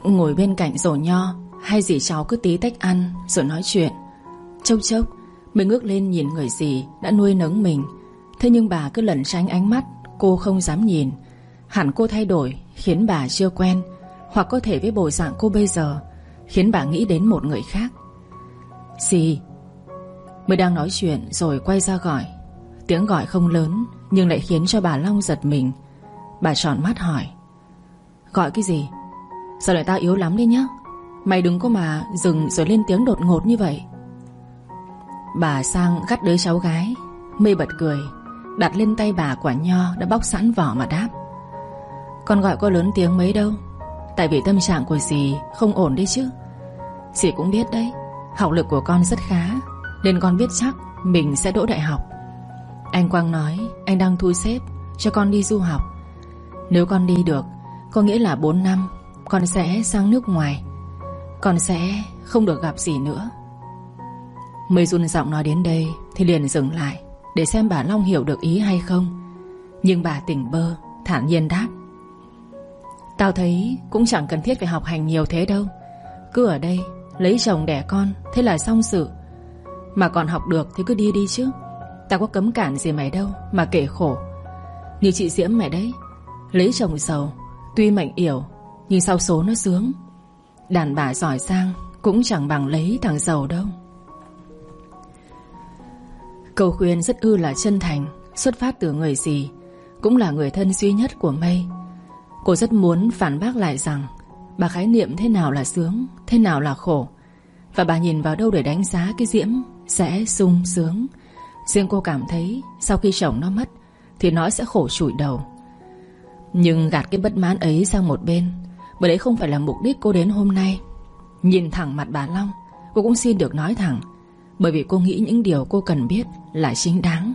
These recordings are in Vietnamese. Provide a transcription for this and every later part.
Ngồi bên cạnh rổ nho, hai dì cháu cứ tí tách ăn rồi nói chuyện. Chốc chốc mình ngước lên nhìn người dì đã nuôi nấng mình. Thế nhưng bà cứ lẩn tránh ánh mắt, cô không dám nhìn. Hẳn cô thay đổi khiến bà chưa quen, hoặc có thể với bộ dạng cô bây giờ khiến bà nghĩ đến một người khác. Dì. Mới đang nói chuyện rồi quay ra gọi. Tiếng gọi không lớn nhưng lại khiến cho bà Long giật mình. Bà tròn mắt hỏi: Gọi cái gì? Sao lại tao yếu lắm đi nhá. Mày đừng có mà dừng rồi lên tiếng đột ngột như vậy. Bà sang gắt đứa cháu gái. Mây bật cười, đặt lên tay bà quả nho đã bóc sẵn vỏ mà đáp: Con gọi có lớn tiếng mấy đâu. Tại vì tâm trạng của dì không ổn đấy chứ. Dì cũng biết đấy, học lực của con rất khá, nên con biết chắc mình sẽ đỗ đại học. Anh Quang nói anh đang thu xếp cho con đi du học. Nếu con đi được, có nghĩa là 4 năm con sẽ sang nước ngoài. Con sẽ không được gặp dì nữa. Mây run giọng nói đến đây thì liền dừng lại để xem bà Long hiểu được ý hay không. Nhưng bà tỉnh bơ, thản nhiên đáp: Tao thấy cũng chẳng cần thiết phải học hành nhiều thế đâu. Cứ ở đây lấy chồng đẻ con, thế là xong sự. Mà còn học được thì cứ đi đi chứ. Tao có cấm cản gì mày đâu mà kể khổ. Như chị Diễm mày đấy, lấy chồng giàu, tuy mệnh yểu nhưng sau số nó sướng. Đàn bà giỏi giang cũng chẳng bằng lấy thằng giàu đâu. Câu khuyên rất là chân thành, xuất phát từ người dì, cũng là người thân duy nhất của Mây. Cô rất muốn phản bác lại rằng bà khái niệm thế nào là sướng, thế nào là khổ, và bà nhìn vào đâu để đánh giá cái Diễm sẽ sung sướng. Riêng cô cảm thấy sau khi chồng nó mất thì nó sẽ khổ trụi đầu. Nhưng gạt cái bất mãn ấy sang một bên, bởi đấy không phải là mục đích cô đến hôm nay. Nhìn thẳng mặt bà Long, cô cũng xin được nói thẳng, bởi vì cô nghĩ những điều cô cần biết là chính đáng.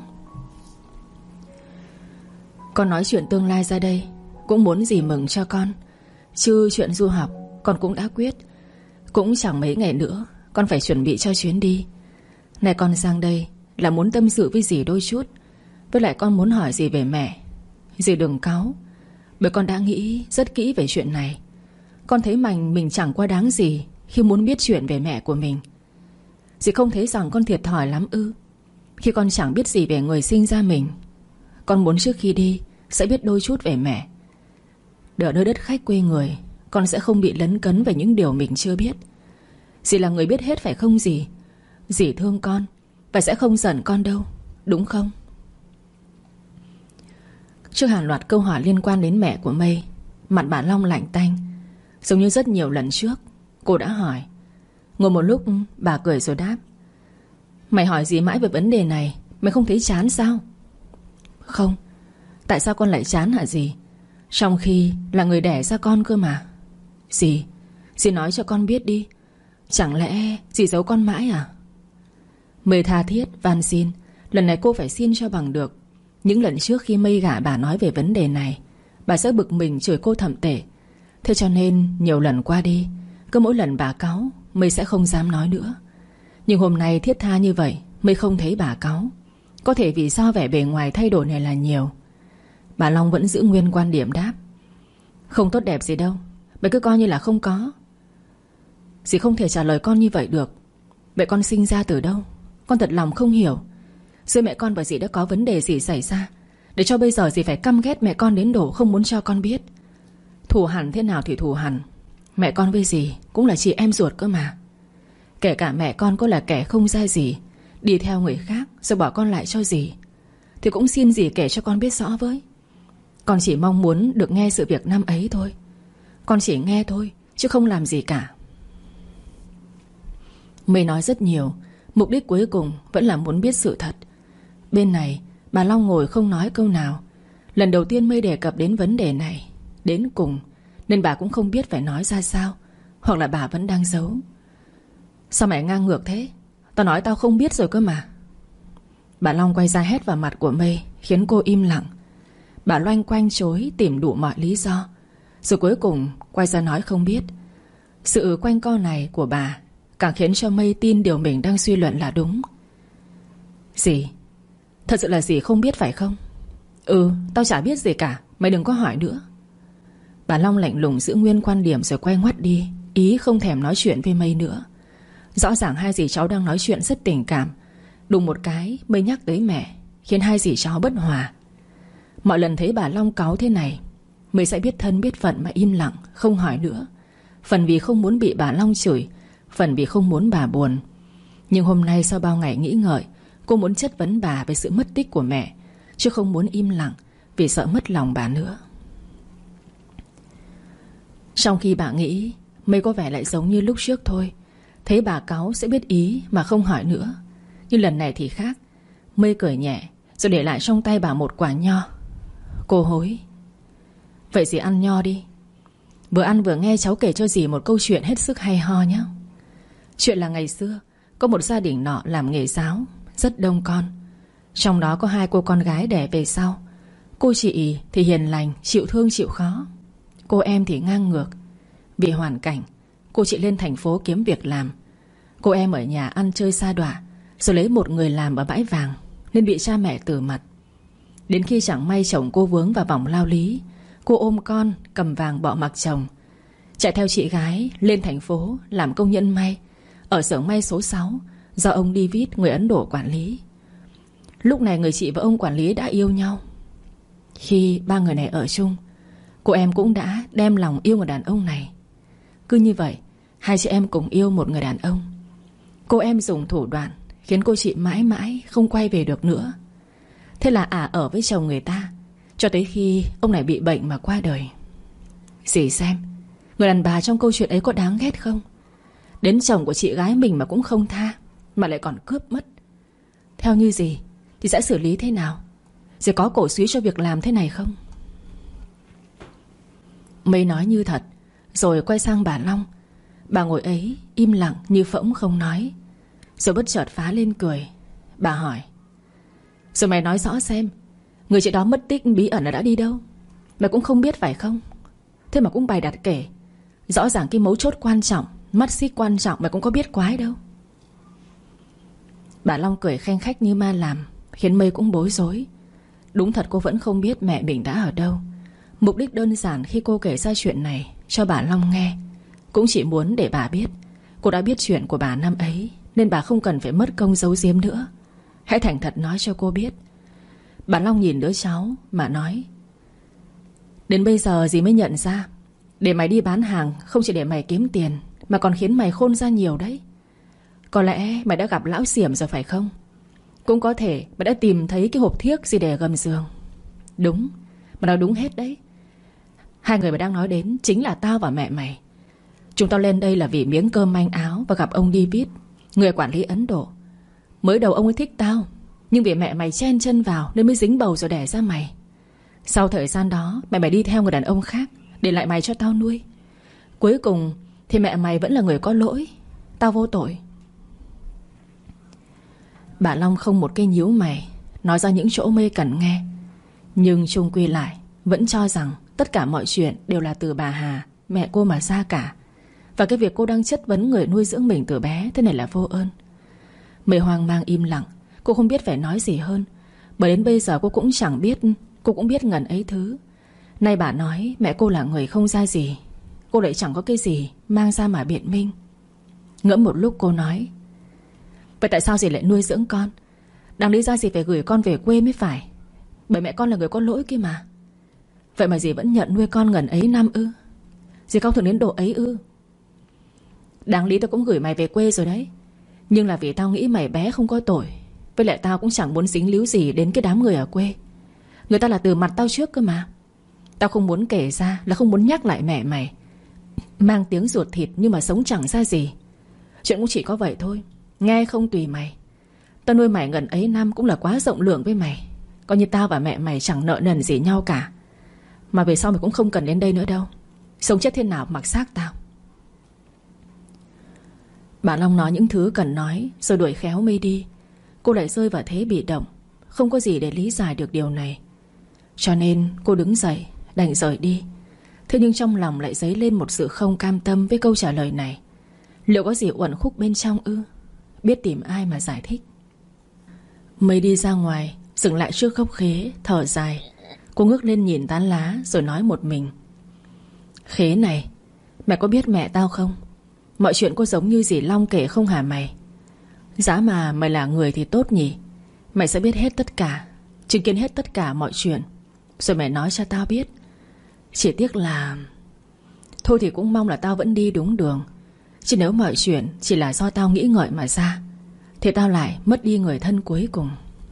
Con nói chuyện tương lai ra đây cũng muốn dì mừng cho con. Chứ chuyện du học con cũng đã quyết. Cũng chẳng mấy ngày nữa con phải chuẩn bị cho chuyến đi. Này con sang đây là muốn tâm sự với dì đôi chút. Với lại con muốn hỏi dì về mẹ. Dì đừng cáu, bởi con đã nghĩ rất kỹ về chuyện này. Con thấy mình chẳng quá đáng gì khi muốn biết chuyện về mẹ của mình. Dì không thấy rằng con thiệt thòi lắm ư, khi con chẳng biết gì về người sinh ra mình. Con muốn trước khi đi sẽ biết đôi chút về mẹ. Để ở nơi đất khách quê người, con sẽ không bị lấn cấn về những điều mình chưa biết. Dì là người biết hết phải không dì? Dì thương con và sẽ không giận con đâu, đúng không? Trước hàng loạt câu hỏi liên quan đến mẹ của Mây, mặt bà Long lạnh tanh. Giống như rất nhiều lần trước cô đã hỏi. Ngồi một lúc bà cười rồi đáp: Mày hỏi gì mãi về vấn đề này, mày không thấy chán sao? Không. Tại sao con lại chán hả dì? Trong khi là người đẻ ra con cơ mà. Dì nói cho con biết đi. Chẳng lẽ dì giấu con mãi à? Mây tha thiết van xin. Lần này cô phải xin cho bằng được. Những lần trước khi Mây gả bà nói về vấn đề này, bà sẽ bực mình chửi cô thậm tệ. Thế cho nên nhiều lần qua đi, cứ mỗi lần bà cáu, Mây sẽ không dám nói nữa. Nhưng hôm nay thiết tha như vậy, Mây không thấy bà cáu. Có thể vì sao vẻ bề ngoài thay đổi này là nhiều. Bà Long vẫn giữ nguyên quan điểm đáp: Không tốt đẹp gì đâu, mày cứ coi như là không có. Dì không thể trả lời con như vậy được. Vậy con sinh ra từ đâu? Con thật lòng không hiểu. Giữa mẹ con và dì đã có vấn đề gì xảy ra để cho bây giờ dì phải căm ghét mẹ con đến độ không muốn cho con biết? Thù hằn thế nào thì thù hằn, mẹ con với dì cũng là chị em ruột cơ mà. Kể cả mẹ con có là kẻ không ra gì, đi theo người khác rồi bỏ con lại cho dì, thì cũng xin dì kể cho con biết rõ với. Con chỉ mong muốn được nghe sự việc năm ấy thôi. Con chỉ nghe thôi chứ không làm gì cả. Mây nói rất nhiều, mục đích cuối cùng vẫn là muốn biết sự thật. Bên này bà Long ngồi không nói câu nào. Lần đầu tiên Mây đề cập đến vấn đề này đến cùng, nên bà cũng không biết phải nói ra sao, hoặc là bà vẫn đang giấu. Sao mẹ ngang ngược thế? Tao nói tao không biết rồi cơ mà. Bà Long quay ra hét vào mặt của Mây, khiến cô im lặng. Bà loanh quanh chối tìm đủ mọi lý do, rồi cuối cùng quay ra nói không biết. Sự quanh co này của bà càng khiến cho Mây tin điều mình đang suy luận là đúng. Dì, thật sự là dì không biết phải không? Ừ, tao chả biết gì cả, mày đừng có hỏi nữa. Bà Long lạnh lùng giữ nguyên quan điểm rồi quay ngoắt đi, ý không thèm nói chuyện với Mây nữa. Rõ ràng hai dì cháu đang nói chuyện rất tình cảm, đùng một cái Mây nhắc tới mẹ, khiến hai dì cháu bất hòa. Mọi lần thấy bà Long cáu thế này, Mây sẽ biết thân biết phận mà im lặng, không hỏi nữa. Phần vì không muốn bị bà Long chửi, phần vì không muốn bà buồn. Nhưng hôm nay sau bao ngày nghĩ ngợi, cô muốn chất vấn bà về sự mất tích của mẹ, chứ không muốn im lặng vì sợ mất lòng bà nữa. Trong khi bà nghĩ, Mây có vẻ lại giống như lúc trước thôi. Thấy bà cáu sẽ biết ý mà không hỏi nữa. Nhưng lần này thì khác. Mây cười nhẹ rồi để lại trong tay bà một quả nho. Cô hối: "Vậy dì ăn nho đi. Vừa ăn vừa nghe cháu kể cho dì một câu chuyện hết sức hay ho nhé." Chuyện là ngày xưa có một gia đình nọ làm nghề giáo, rất đông con. Trong đó có 2 cô con gái đẻ về sau. Cô chị thì hiền lành, chịu thương chịu khó. Cô em thì ngang ngược. Vì hoàn cảnh, cô chị lên thành phố kiếm việc làm. Cô em ở nhà ăn chơi sa đọa, rồi lấy một người làm ở bãi vàng, nên bị cha mẹ từ mặt. Đến khi chẳng may chồng cô vướng vào vòng lao lý, cô ôm con, cầm vàng bỏ mặc chồng, chạy theo chị gái lên thành phố làm công nhân may ở xưởng may số 6 do ông David người Ấn Độ quản lý. Lúc này người chị và ông quản lý đã yêu nhau. Khi 3 người này ở chung, cô em cũng đã đem lòng yêu người đàn ông này. Cứ như vậy, hai chị em cùng yêu một người đàn ông. Cô em dùng thủ đoạn khiến cô chị mãi mãi không quay về được nữa. Thế là ở với chồng người ta cho tới khi ông này bị bệnh mà qua đời. Dì xem, người đàn bà trong câu chuyện ấy có đáng ghét không? Đến chồng của chị gái mình mà cũng không tha, mà lại còn cướp mất. Theo như dì thì sẽ xử lý thế nào? Dì có cổ súy cho việc làm thế này không? Mây nói như thật, rồi quay sang bà Long. Bà ngồi ấy im lặng như phỗng không nói. Rồi bất chợt phá lên cười. Bà hỏi: "Rồi mày nói rõ xem, người chị đó mất tích bí ẩn là đã đi đâu? Mày cũng không biết phải không? Thế mà cũng bày đặt kể. Rõ ràng cái mấu chốt quan trọng, mắt xích quan trọng mày cũng có biết quái đâu." Bà Long cười khanh khách như ma làm, khiến Mây cũng bối rối. Đúng thật cô vẫn không biết mẹ mình đã ở đâu. Mục đích đơn giản khi cô kể ra chuyện này cho bà Long nghe cũng chỉ muốn để bà biết cô đã biết chuyện của bà năm ấy, nên bà không cần phải mất công giấu giếm nữa. Hãy thành thật nói cho cô biết. Bà Long nhìn đứa cháu mà nói: "Đến bây giờ dì mới nhận ra, để mày đi bán hàng không chỉ để mày kiếm tiền, mà còn khiến mày khôn ra nhiều đấy. Có lẽ mày đã gặp lão xiểm rồi phải không? Cũng có thể mày đã tìm thấy cái hộp thiếc gì để gầm giường. Đúng, mày nói đúng hết đấy. 2 người mày đang nói đến chính là tao và mẹ mày. Chúng tao lên đây là vì miếng cơm manh áo và gặp ông David, người quản lý Ấn Độ. Mới đầu ông ấy thích tao, nhưng vì mẹ mày chen chân vào nên mới dính bầu rồi đẻ ra mày. Sau thời gian đó mày đi theo người đàn ông khác, để lại mày cho tao nuôi. Cuối cùng thì mẹ mày vẫn là người có lỗi, tao vô tội." Bà Long không một cái nhíu mày, nói ra những chỗ Mây cần nghe. Nhưng chung quy lại vẫn cho rằng tất cả mọi chuyện đều là từ bà Hà, mẹ cô mà ra cả. Và cái việc cô đang chất vấn người nuôi dưỡng mình từ bé thế này là vô ơn. Mây hoang mang im lặng. Cô không biết phải nói gì hơn, bởi đến bây giờ cô cũng chẳng biết. Cô cũng biết ngần ấy thứ. Nay bà nói mẹ cô là người không ra gì, cô lại chẳng có cái gì mang ra mà biện minh. Ngẫm một lúc cô nói: "Vậy tại sao dì lại nuôi dưỡng con? Đáng lý ra dì phải gửi con về quê mới phải, bởi mẹ con là người có lỗi kia mà. Vậy mà dì vẫn nhận nuôi con ngần ấy năm ư? Dì không thường đến độ ấy ư?" "Đáng lý tao cũng gửi mày về quê rồi đấy, nhưng là vì tao nghĩ mày bé không có tội. Với lại tao cũng chẳng muốn dính líu gì đến cái đám người ở quê. Người ta là từ mặt tao trước cơ mà. Tao không muốn kể ra là không muốn nhắc lại mẹ mày, mang tiếng ruột thịt nhưng mà sống chẳng ra gì. Chuyện cũng chỉ có vậy thôi, nghe không tùy mày. Tao nuôi mày gần ấy năm cũng là quá rộng lượng với mày. Coi như tao và mẹ mày chẳng nợ nần gì nhau cả. Mà về sau mày cũng không cần đến đây nữa đâu. Sống chết thế nào mặc xác tao." Bà Long nói những thứ cần nói rồi đuổi khéo Mây đi. Cô lại rơi vào thế bị động, không có gì để lý giải được điều này. Cho nên cô đứng dậy đành rời đi. Thế nhưng trong lòng lại dấy lên một sự không cam tâm với câu trả lời này. Liệu có gì uẩn khúc bên trong ư? Biết tìm ai mà giải thích. Mây đi ra ngoài, dừng lại trước gốc khế, thở dài. Cô ngước lên nhìn tán lá rồi nói một mình: Khế này, mày có biết mẹ tao không? Mọi chuyện có giống như dì Long kể không hả mày? Giá mà mày là người thì tốt nhỉ. Mày sẽ biết hết tất cả, chứng kiến hết tất cả mọi chuyện, rồi mày nói cho tao biết. Chỉ tiếc là... Thôi thì cũng mong là tao vẫn đi đúng đường. Chứ nếu mọi chuyện chỉ là do tao nghĩ ngợi mà ra, thì tao lại mất đi người thân cuối cùng.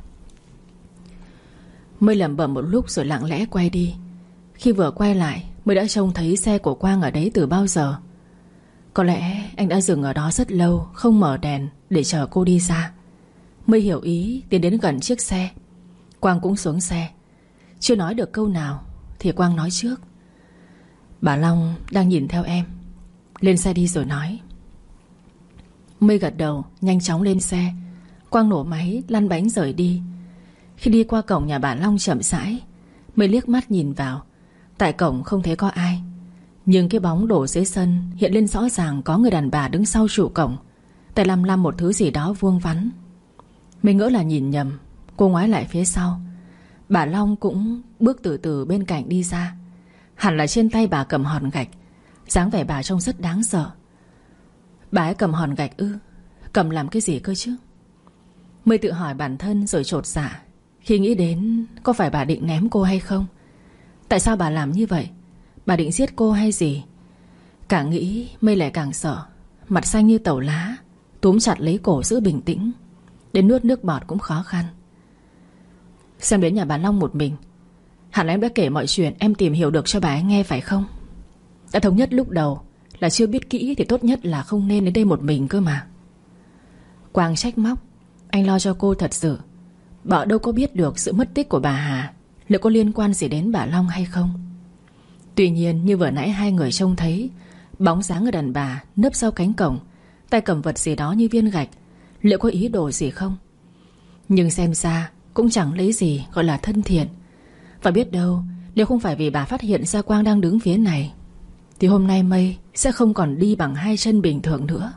Mây lẩm bẩm một lúc rồi lặng lẽ quay đi. Khi vừa quay lại, Mây đã trông thấy xe của Quang ở đấy từ bao giờ. Có lẽ anh đã dừng ở đó rất lâu, không mở đèn để chờ cô đi xa. Mây hiểu ý, tiến đến gần chiếc xe. Quang cũng xuống xe. Chưa nói được câu nào thì Quang nói trước: bà Long đang nhìn theo em. Lên xe đi rồi nói. Mây gật đầu, nhanh chóng lên xe. Quang nổ máy, lăn bánh rời đi. Khi đi qua cổng nhà bà Long chậm rãi, Mây liếc mắt nhìn vào. Tại cổng không thấy có ai, nhưng cái bóng đổ dưới sân hiện lên rõ ràng có người đàn bà đứng sau trụ cổng, tay lăm lăm một thứ gì đó vuông vắn. Mây ngỡ là nhìn nhầm. Cô ngoái lại phía sau. Bà Long cũng bước từ từ bên cạnh đi ra. Hẳn là trên tay bà cầm hòn gạch. Dáng vẻ bà trông rất đáng sợ. Bà ấy cầm hòn gạch ư? Cầm làm cái gì cơ chứ? Mây tự hỏi bản thân rồi chột dạ khi nghĩ đến có phải bà định ném cô hay không. Tại sao bà làm như vậy? Bà định giết cô hay gì? Càng nghĩ Mây lại càng sợ. Mặt xanh như tàu lá, túm chặt lấy cổ giữ bình tĩnh. Đến nuốt nước bọt cũng khó khăn. Xem đến nhà bà Long một mình. Hẳn là em đã kể mọi chuyện em tìm hiểu được cho bà ấy nghe phải không? Đã thống nhất lúc đầu là chưa biết kỹ thì tốt nhất là không nên đến đây một mình cơ mà. Quang trách móc. Anh lo cho cô thật sự. Bà đâu có biết được sự mất tích của bà Hà liệu có liên quan gì đến bà Long hay không. Tuy nhiên như vừa nãy hai người trông thấy bóng dáng người đàn bà nấp sau cánh cổng, tay cầm vật gì đó như viên gạch, liệu có ý đồ gì không? Nhưng xem ra cũng chẳng lấy gì gọi là thân thiện. Và biết đâu nếu không phải vì bà phát hiện ra Quang đang đứng phía này, thì hôm nay Mây sẽ không còn đi bằng hai chân bình thường nữa.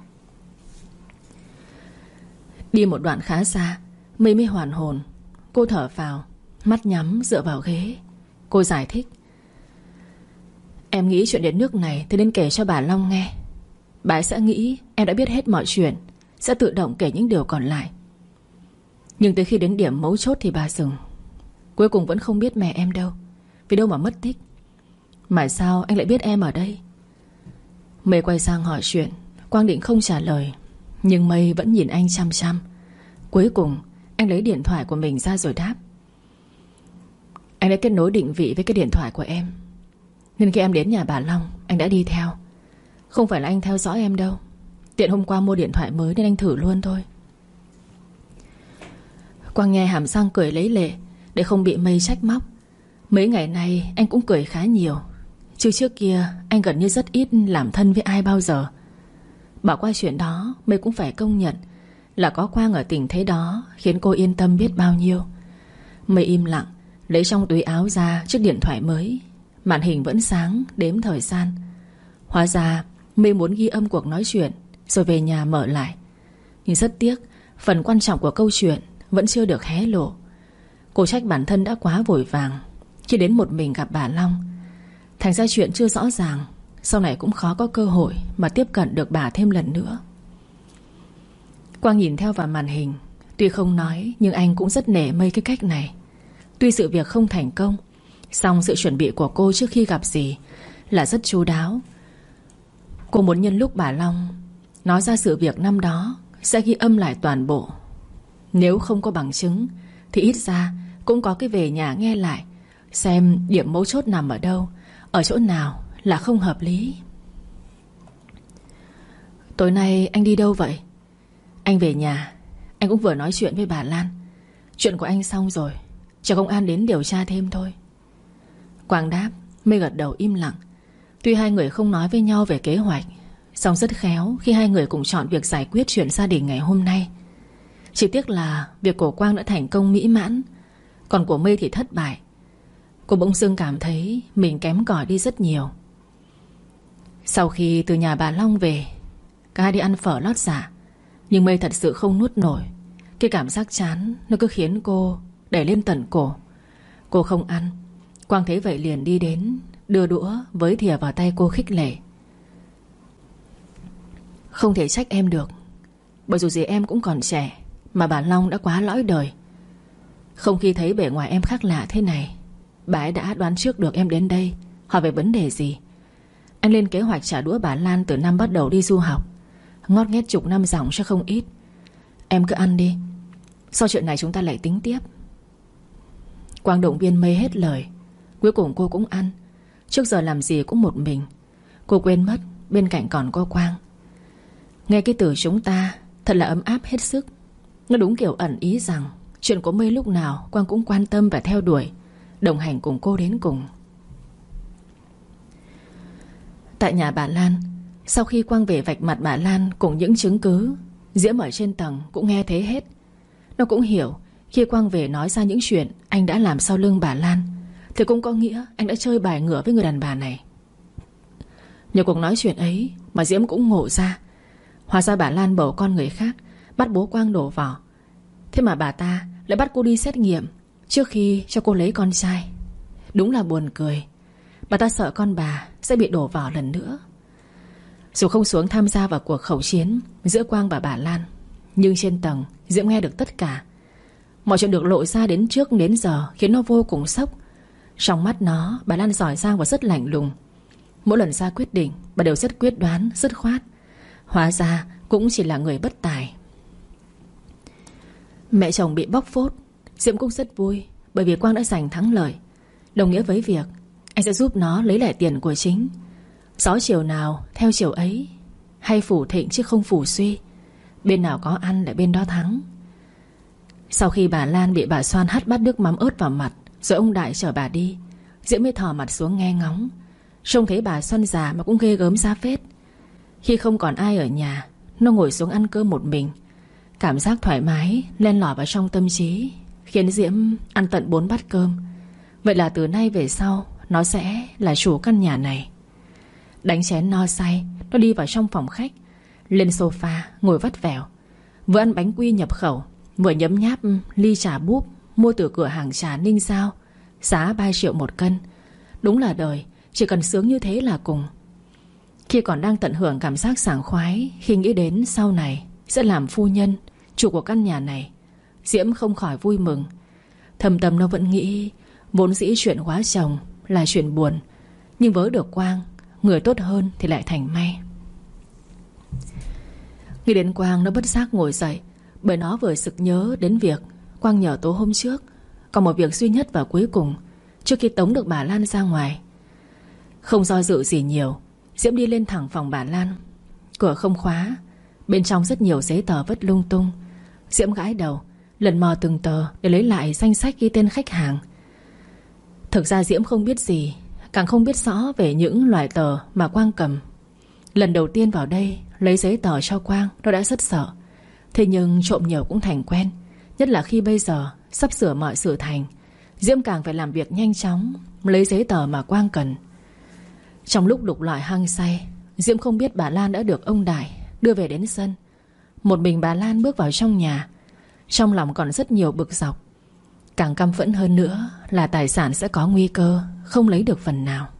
Đi một đoạn khá xa, Mây mới hoàn hồn. Cô thở phào, mắt nhắm dựa vào ghế. Cô giải thích. Em nghĩ chuyện đến nước này thì nên kể cho bà Long nghe. Bà ấy sẽ nghĩ em đã biết hết mọi chuyện, sẽ tự động kể những điều còn lại. Nhưng tới khi đến điểm mấu chốt thì bà dừng. Cuối cùng vẫn không biết mẹ em đâu. Vì đâu mà mất tích. Mà sao anh lại biết em ở đây? Mây quay sang hỏi chuyện. Quang định không trả lời, nhưng Mây vẫn nhìn anh chăm chăm. Cuối cùng anh lấy điện thoại của mình ra rồi đáp. Anh đã kết nối định vị với cái điện thoại của em, nên khi em đến nhà bà Long anh đã đi theo. Không phải là anh theo dõi em đâu. Tiện hôm qua mua điện thoại mới nên anh thử luôn thôi. Quang nghe hàm răng cười lấy lệ để không bị Mây trách móc. Mấy ngày nay anh cũng cười khá nhiều, chứ trước kia anh gần như rất ít làm thân với ai bao giờ. Bỏ qua chuyện đó, Mây cũng phải công nhận là có Quang ở tình thế đó khiến cô yên tâm biết bao nhiêu. Mây im lặng lấy trong túi áo ra chiếc điện thoại mới. Màn hình vẫn sáng, đếm thời gian. Hóa ra Mây muốn ghi âm cuộc nói chuyện rồi về nhà mở lại. Nhưng rất tiếc, phần quan trọng của câu chuyện vẫn chưa được hé lộ. Cô trách bản thân đã quá vội vàng khi đến một mình gặp bà Long. Thành ra chuyện chưa rõ ràng, sau này cũng khó có cơ hội mà tiếp cận được bà thêm lần nữa. Quang nhìn theo vào màn hình. Tuy không nói nhưng anh cũng rất nể Mây cái cách này. Tuy sự việc không thành công, song sự chuẩn bị của cô trước khi gặp dì là rất chu đáo. Cô muốn nhân lúc bà Long nói ra sự việc năm đó sẽ ghi âm lại toàn bộ. Nếu không có bằng chứng thì ít ra cũng có cái về nhà nghe lại, xem điểm mấu chốt nằm ở đâu, ở chỗ nào là không hợp lý. Tối nay anh đi đâu vậy? Anh về nhà. Anh cũng vừa nói chuyện với bà Lan. Chuyện của anh xong rồi, chờ công an đến điều tra thêm thôi. Quang đáp. Mây gật đầu im lặng. Tuy hai người không nói với nhau về kế hoạch, song rất khéo khi hai người cùng chọn việc giải quyết chuyện gia đình ngày hôm nay. Chỉ tiếc là việc của Quang đã thành công mỹ mãn, còn của Mây thì thất bại. Cô bỗng dưng cảm thấy mình kém cỏi đi rất nhiều. Sau khi từ nhà bà Long về, cả hai đi ăn phở lót dạ. Nhưng Mây thật sự không nuốt nổi. Cái cảm giác chán nó cứ khiến cô đẩy lên tận cổ. Cô không ăn. Quang thấy vậy liền đi đến, đưa đũa với thìa vào tay cô khích lệ. Không thể trách em được, bởi dù gì em cũng còn trẻ, mà bà Long đã quá lõi đời. Không khi thấy bề ngoài em khác lạ thế này, bà ấy đã đoán trước được em đến đây hỏi về vấn đề gì. Anh lên kế hoạch trả đũa bà Lan từ năm bắt đầu đi du học, ngót nghét chục năm dòng chứ không ít. Em cứ ăn đi, sau chuyện này chúng ta lại tính tiếp. Quang động viên mây hết lời. Cuối cùng cô cũng ăn. Trước giờ làm gì cũng một mình. Cô quên mất bên cạnh còn có Quang. Nghe cái từ chúng ta thật là ấm áp hết sức. Nó đúng kiểu ẩn ý rằng chuyện của Mây lúc nào Quang cũng quan tâm và theo đuổi, đồng hành cùng cô đến cùng. Tại nhà bà Lan, sau khi Quang về vạch mặt bà Lan cùng những chứng cứ, Diễm ở trên tầng cũng nghe thế hết. Nó cũng hiểu khi Quang về nói ra những chuyện anh đã làm sau lưng bà Lan thì cũng có nghĩa anh đã chơi bài ngửa với người đàn bà này. Nhờ cuộc nói chuyện ấy mà Diễm cũng ngộ ra, hóa ra bà Lan bầu con người khác, bắt bố Quang đổ vỏ. Thế mà bà ta lại bắt cô đi xét nghiệm trước khi cho cô lấy con trai. Đúng là buồn cười. Bà ta sợ con bà sẽ bị đổ vỏ lần nữa. Dù không xuống tham gia vào cuộc khẩu chiến giữa Quang và bà Lan, nhưng trên tầng Diễm nghe được tất cả. Mọi chuyện được lộ ra đến trước đến giờ khiến nó vô cùng sốc. Trong mắt nó, bà Lan giỏi giang và rất lạnh lùng. Mỗi lần ra quyết định, bà đều rất quyết đoán, dứt khoát. Hóa ra cũng chỉ là người bất tài. Mẹ chồng bị bóc phốt, Diễm cũng rất vui, bởi vì Quang đã giành thắng lợi, đồng nghĩa với việc anh sẽ giúp nó lấy lại tiền của chính. Gió chiều nào theo chiều ấy, hay phủ thịnh chứ không phủ suy. Bên nào có ăn để bên đó thắng. Sau khi bà Lan bị bà Soan hắt bát nước mắm ớt vào mặt, rồi ông Đại chở bà đi, Diễm mới thò mặt xuống nghe ngóng. Trông thấy bà Soan già mà cũng ghê gớm ra phết. Khi không còn ai ở nhà, nó ngồi xuống ăn cơm một mình. Cảm giác thoải mái len lỏi vào trong tâm trí, khiến Diễm ăn tận 4 bát cơm. Vậy là từ nay về sau nó sẽ là chủ căn nhà này. Đánh chén no say, nó đi vào trong phòng khách, lên sofa ngồi vắt vẻo, vừa ăn bánh quy nhập khẩu, vừa nhấm nháp ly trà búp mua từ cửa hàng trà Ninh Giao, giá 3 triệu một cân. Đúng là đời, chỉ cần sướng như thế là cùng. Khi còn đang tận hưởng cảm giác sảng khoái khi nghĩ đến sau này sẽ làm phu nhân, chủ của căn nhà này, Diễm không khỏi vui mừng. Thầm tâm nó vẫn nghĩ vốn dĩ chuyện quá chồng là chuyện buồn, nhưng với được Quang, người tốt hơn thì lại thành may. Nghĩ đến Quang, nó bất giác ngồi dậy, bởi nó vừa sực nhớ đến việc Quang nhờ tối hôm trước còn một việc duy nhất và cuối cùng trước khi tống được bà Lan ra ngoài. Không do dự gì nhiều, Diễm đi lên thẳng phòng bà Lan. Cửa không khóa, bên trong rất nhiều giấy tờ vất lung tung. Diễm gãi đầu, lần mò từng tờ để lấy lại danh sách ghi tên khách hàng. Thực ra Diễm không biết gì, càng không biết rõ về những loại tờ mà Quang cầm. Lần đầu tiên vào đây lấy giấy tờ cho Quang, nó đã rất sợ. Thế nhưng trộm nhiều cũng thành quen, nhất là khi bây giờ sắp sửa mọi sự thành. Diễm càng phải làm việc nhanh chóng, lấy giấy tờ mà Quang cần. Trong lúc lục lọi hăng say, Diễm không biết bà Lan đã được ông Đại đưa về đến sân. Một mình bà Lan bước vào trong nhà, trong lòng còn rất nhiều bực dọc. Càng căm phẫn hơn nữa là tài sản sẽ có nguy cơ không lấy được phần nào.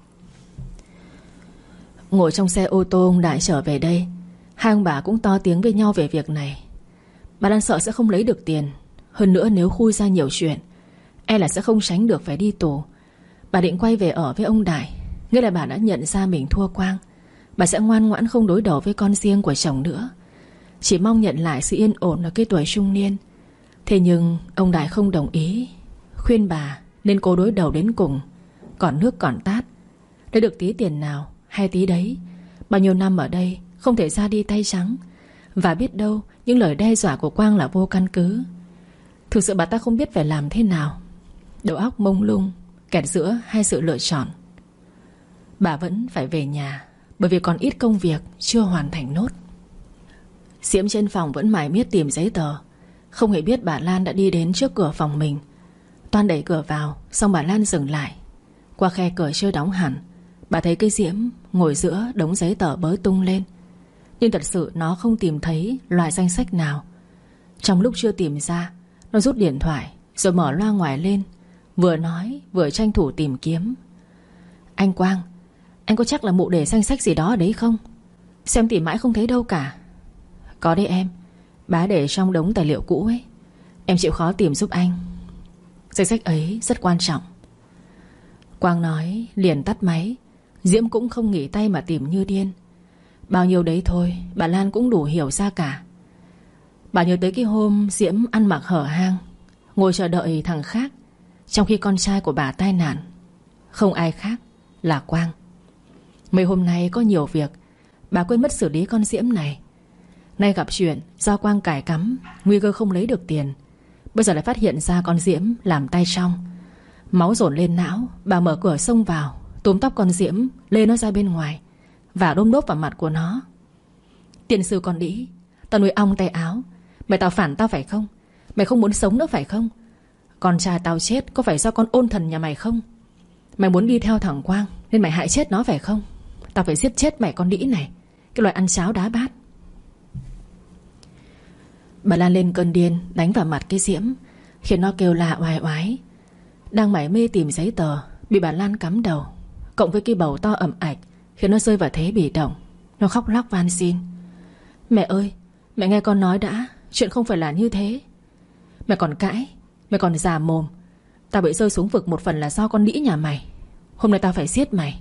Ngồi trong xe ô tô ông Đại trở về đây, hai ông bà cũng to tiếng với nhau về việc này. Bà Lan sợ sẽ không lấy được tiền, hơn nữa nếu khui ra nhiều chuyện, e là sẽ không tránh được phải đi tù. Bà định quay về ở với ông Đại, nghĩa là bà đã nhận ra mình thua Quang. Bà sẽ ngoan ngoãn không đối đầu với con riêng của chồng nữa, chỉ mong nhận lại sự yên ổn ở cái tuổi trung niên. Thế nhưng ông Đại không đồng ý, khuyên bà nên cố đối đầu đến cùng. Còn nước còn tát, lấy được tí tiền nào hay tí đấy. Bao nhiêu năm ở đây không thể ra đi tay trắng. Và biết đâu những lời đe dọa của Quang là vô căn cứ. Thực sự bà ta không biết phải làm thế nào, đầu óc mông lung, kẹt giữa hai sự lựa chọn. Bà vẫn phải về nhà, bởi vì còn ít công việc chưa hoàn thành nốt. Diễm trên phòng vẫn mải miết tìm giấy tờ, không hề biết bà Lan đã đi đến trước cửa phòng mình. Toan đẩy cửa vào, xong bà Lan dừng lại. Qua khe cửa chưa đóng hẳn, bà thấy cái Diễm ngồi giữa đống giấy tờ bới tung lên. Nhưng thật sự nó không tìm thấy loại danh sách nào. Trong lúc chưa tìm ra, nó rút điện thoại rồi mở loa ngoài lên, vừa nói vừa tranh thủ tìm kiếm. Anh Quang, anh có chắc là mụ để danh sách gì đó ở đấy không? Xem tìm mãi không thấy đâu cả. Có đấy em, bà để trong đống tài liệu cũ ấy. Em chịu khó tìm giúp anh. Danh sách ấy rất quan trọng. Quang nói liền tắt máy. Diễm cũng không nghỉ tay mà tìm như điên. Bao nhiêu đấy thôi bà Lan cũng đủ hiểu ra cả. Bà nhớ tới cái hôm Diễm ăn mặc hở hang, ngồi chờ đợi thằng khác, trong khi con trai của bà tai nạn. Không ai khác là Quang. Mấy hôm nay có nhiều việc, bà quên mất xử lý con Diễm này. Nay gặp chuyện do Quang cài cắm, nguy cơ không lấy được tiền. Bây giờ lại phát hiện ra con Diễm làm tay trong. Máu dồn lên não, bà mở cửa xông vào, túm tóc con Diễm, lê nó ra bên ngoài và đôm đốp vào mặt của nó. Tiền sư con đĩ, tao nuôi ong tay áo, mày tao phản tao phải không? Mày không muốn sống nữa phải không? Con trai tao chết có phải do con ôn thần nhà mày không? Mày muốn đi theo thằng Quang nên mày hại chết nó phải không? Tao phải giết chết mày con đĩ này, cái loại ăn cháo đá bát. Bà Lan lên cơn điên, đánh vào mặt cái Diễm, khiến nó kêu la oai oái. Đang mải mê tìm giấy tờ, bị bà Lan cắm đầu, cộng với cái bầu to ẩm ạch, khiến nó rơi vào thế bị động. Nó khóc lóc van xin: mẹ ơi, mẹ nghe con nói đã, chuyện không phải là như thế. Mẹ còn cãi, mẹ còn già mồm. Tao bị rơi xuống vực một phần là do con đĩ nhà mày. Hôm nay tao phải giết mày.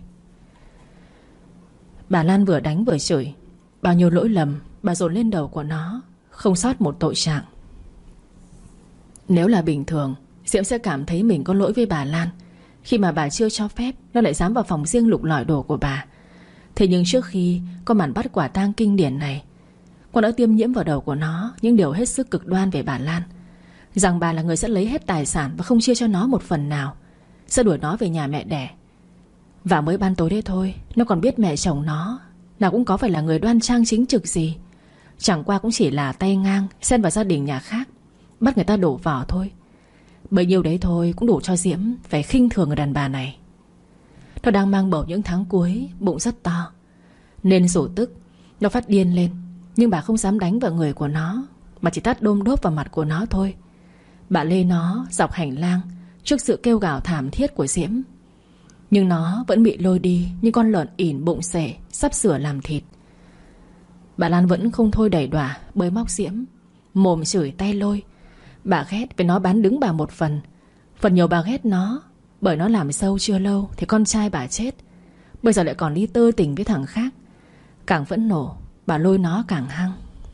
Bà Lan vừa đánh vừa chửi. Bao nhiêu lỗi lầm bà dồn lên đầu của nó, không sót một tội trạng. Nếu là bình thường, Diễm sẽ cảm thấy mình có lỗi với bà Lan khi mà bà chưa cho phép nó lại dám vào phòng riêng lục lọi đồ của bà. Thế nhưng trước khi có màn bắt quả tang kinh điển này, Quang đã tiêm nhiễm vào đầu của nó những điều hết sức cực đoan về bà Lan, rằng bà là người sẽ lấy hết tài sản và không chia cho nó một phần nào, sẽ đuổi nó về nhà mẹ đẻ. Và mới ban tối đấy thôi, nó còn biết mẹ chồng nó nào cũng có phải là người đoan trang chính trực gì, chẳng qua cũng chỉ là tay ngang xen vào gia đình nhà khác, bắt người ta đổ vỏ thôi. Bấy nhiêu đấy thôi cũng đủ cho Diễm phải khinh thường người đàn bà này. Nó đang mang bầu những tháng cuối, bụng rất to, nên dù tức nó phát điên lên. Nhưng bà không dám đánh vào người của nó, mà chỉ tát đôm đốp vào mặt của nó thôi. Bà lê nó dọc hành lang trước sự kêu gào thảm thiết của Diễm. Nhưng nó vẫn bị lôi đi như con lợn ỉn bụng xể sắp sửa làm thịt. Bà Lan vẫn không thôi đẩy đọa bới móc Diễm, mồm chửi tay lôi. Bà ghét vì nó bán đứng bà một phần. Phần nhiều bà ghét nó bởi nó làm sâu chưa lâu thì con trai bà chết, bây giờ lại còn đi tơ tình với thằng khác. Càng phẫn nộ, bà lôi nó càng hăng.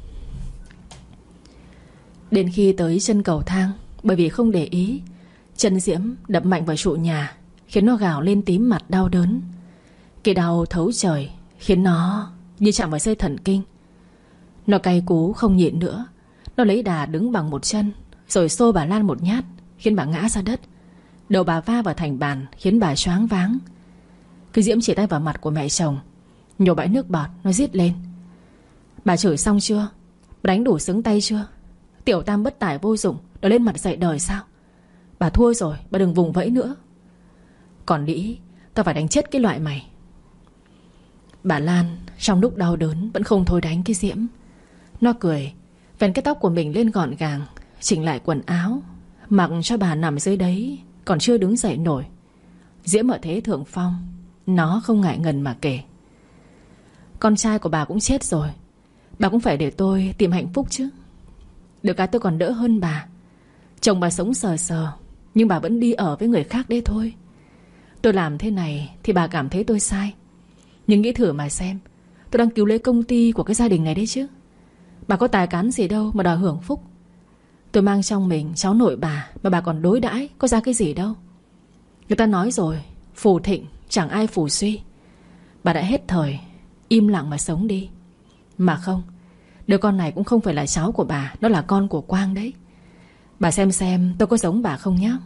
Đến khi tới chân cầu thang, bởi vì không để ý, chân Diễm đập mạnh vào trụ nhà, khiến nó gào lên tím mặt đau đớn. Cái đau thấu trời khiến nó như chạm vào dây thần kinh. Nó cay cú không nhịn nữa. Nó lấy đà đứng bằng một chân, rồi xô bà Lan một nhát, khiến bà ngã ra đất. Đầu bà va vào thành bàn, khiến bà choáng váng. Cái Diễm chỉ tay vào mặt của mẹ chồng, nhổ bãi nước bọt. Nó rít lên: bà chửi xong chưa? Bà đánh đủ xứng tay chưa? Tiểu tam bất tài vô dụng, nó lên mặt dạy đời sao? Bà thua rồi, bà đừng vùng vẫy nữa. Còn đĩ, tao phải đánh chết cái loại mày. Bà Lan trong lúc đau đớn vẫn không thôi đánh cái Diễm. Nó cười, vén cái tóc của mình lên gọn gàng, chỉnh lại quần áo, mặc cho bà nằm dưới đấy còn chưa đứng dậy nổi. Diễm ở thế thượng phong, nó không ngại ngần mà kể: con trai của bà cũng chết rồi, bà cũng phải để tôi tìm hạnh phúc chứ. Được cái tôi còn đỡ hơn bà. Chồng bà sống sờ sờ, nhưng bà vẫn đi ở với người khác đấy thôi. Tôi làm thế này thì bà cảm thấy tôi sai, nhưng nghĩ thử mà xem, tôi đang cứu lấy công ty của cái gia đình này đấy chứ. Bà có tài cán gì đâu mà đòi hưởng phúc. Tôi mang trong mình cháu nội bà mà bà còn đối đãi, có ra cái gì đâu. Người ta nói rồi, phù thịnh chẳng ai phù suy. Bà đã hết thời, im lặng mà sống đi. Mà không, đứa con này cũng không phải là cháu của bà, nó là con của Quang đấy. Bà xem tôi có giống bà không nhá.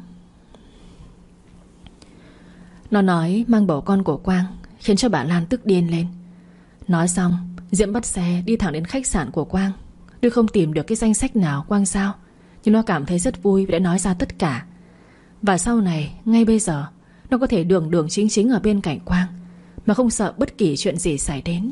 Nó nói mang bầu con của Quang, khiến cho bà Lan tức điên lên. Nói xong, Diễm bắt xe đi thẳng đến khách sạn của Quang. Tuy không tìm được cái danh sách nào Quang giao, nhưng nó cảm thấy rất vui vì đã nói ra tất cả. Và sau này, ngay bây giờ, nó có thể đường đường chính chính ở bên cạnh Quang, mà không sợ bất kỳ chuyện gì xảy đến.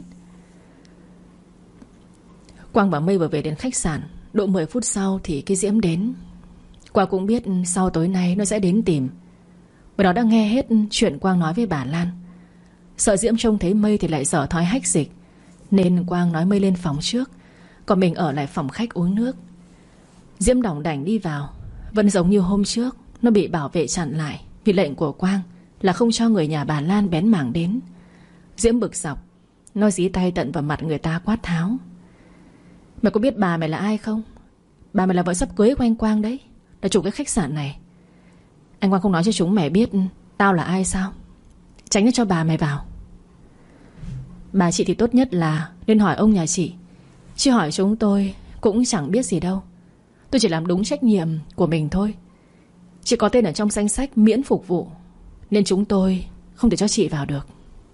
Quang và Mây vừa về đến khách sạn. Độ 10 phút sau thì cái Diễm đến. Quang cũng biết sau tối nay nó sẽ đến tìm, bởi nó đã nghe hết chuyện Quang nói với bà Lan. Sợ Diễm trông thấy Mây thì lại dở thói hách dịch, nên Quang nói Mây lên phòng trước, còn mình ở lại phòng khách uống nước. Diễm đỏng đảnh đi vào. Vẫn giống như hôm trước, nó bị bảo vệ chặn lại vì lệnh của Quang là không cho người nhà bà Lan bén mảng đến. Diễm bực dọc, nó dí tay tận vào mặt người ta quát tháo: "Mày có biết bà mày là ai không? Bà mày là vợ sắp cưới của anh Quang đấy, là chủ cái khách sạn này. Anh Quang không nói cho chúng mày biết tao là ai sao? Tránh cho bà mày vào. Bà chị thì tốt nhất là nên hỏi ông nhà chị, chứ hỏi chúng tôi cũng chẳng biết gì đâu. Tôi chỉ làm đúng trách nhiệm của mình thôi. Chị có tên ở trong danh sách miễn phục vụ, nên chúng tôi không thể cho chị vào được."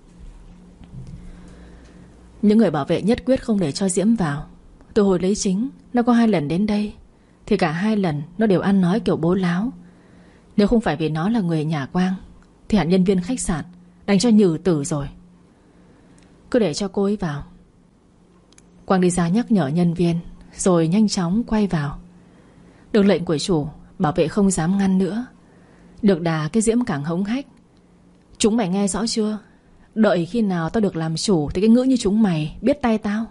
Những người bảo vệ nhất quyết không để cho Diễm vào. Từ hồi lấy chính, nó có 2 lần đến đây, thì cả 2 lần nó đều ăn nói kiểu bố láo. Nếu không phải vì nó là người nhà Quang thì hẳn nhân viên khách sạn đánh cho nhừ tử rồi. Cứ để cho cô ấy vào. Quang đi ra nhắc nhở nhân viên, rồi nhanh chóng quay vào. Được lệnh của chủ, bảo vệ không dám ngăn nữa. Được đà cái Diễm càng hống hách: "Chúng mày nghe rõ chưa? Đợi khi nào tao được làm chủ thì cái ngữ như chúng mày biết tay tao."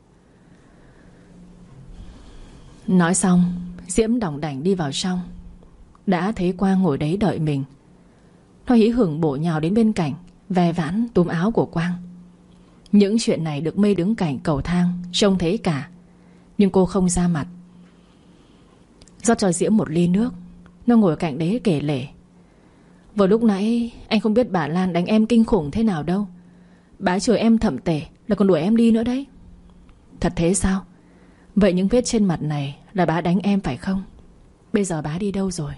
Nói xong, Diễm đỏng đảnh đi vào trong. Đã thấy Quang ngồi đấy đợi mình. Nó hí hửng bổ nhào đến bên cạnh, ve vãn túm áo của Quang. Những chuyện này được Mây đứng cạnh cầu thang trông thấy cả, nhưng cô không ra mặt. Rót cho Diễm một ly nước. Nó ngồi cạnh đấy kể lể: "Vừa lúc nãy anh không biết bà Lan đánh em kinh khủng thế nào đâu. Bà chửi em thậm tệ, là còn đuổi em đi nữa đấy." "Thật thế sao? Vậy những vết trên mặt này là bà đánh em phải không? Bây giờ bà đi đâu rồi?"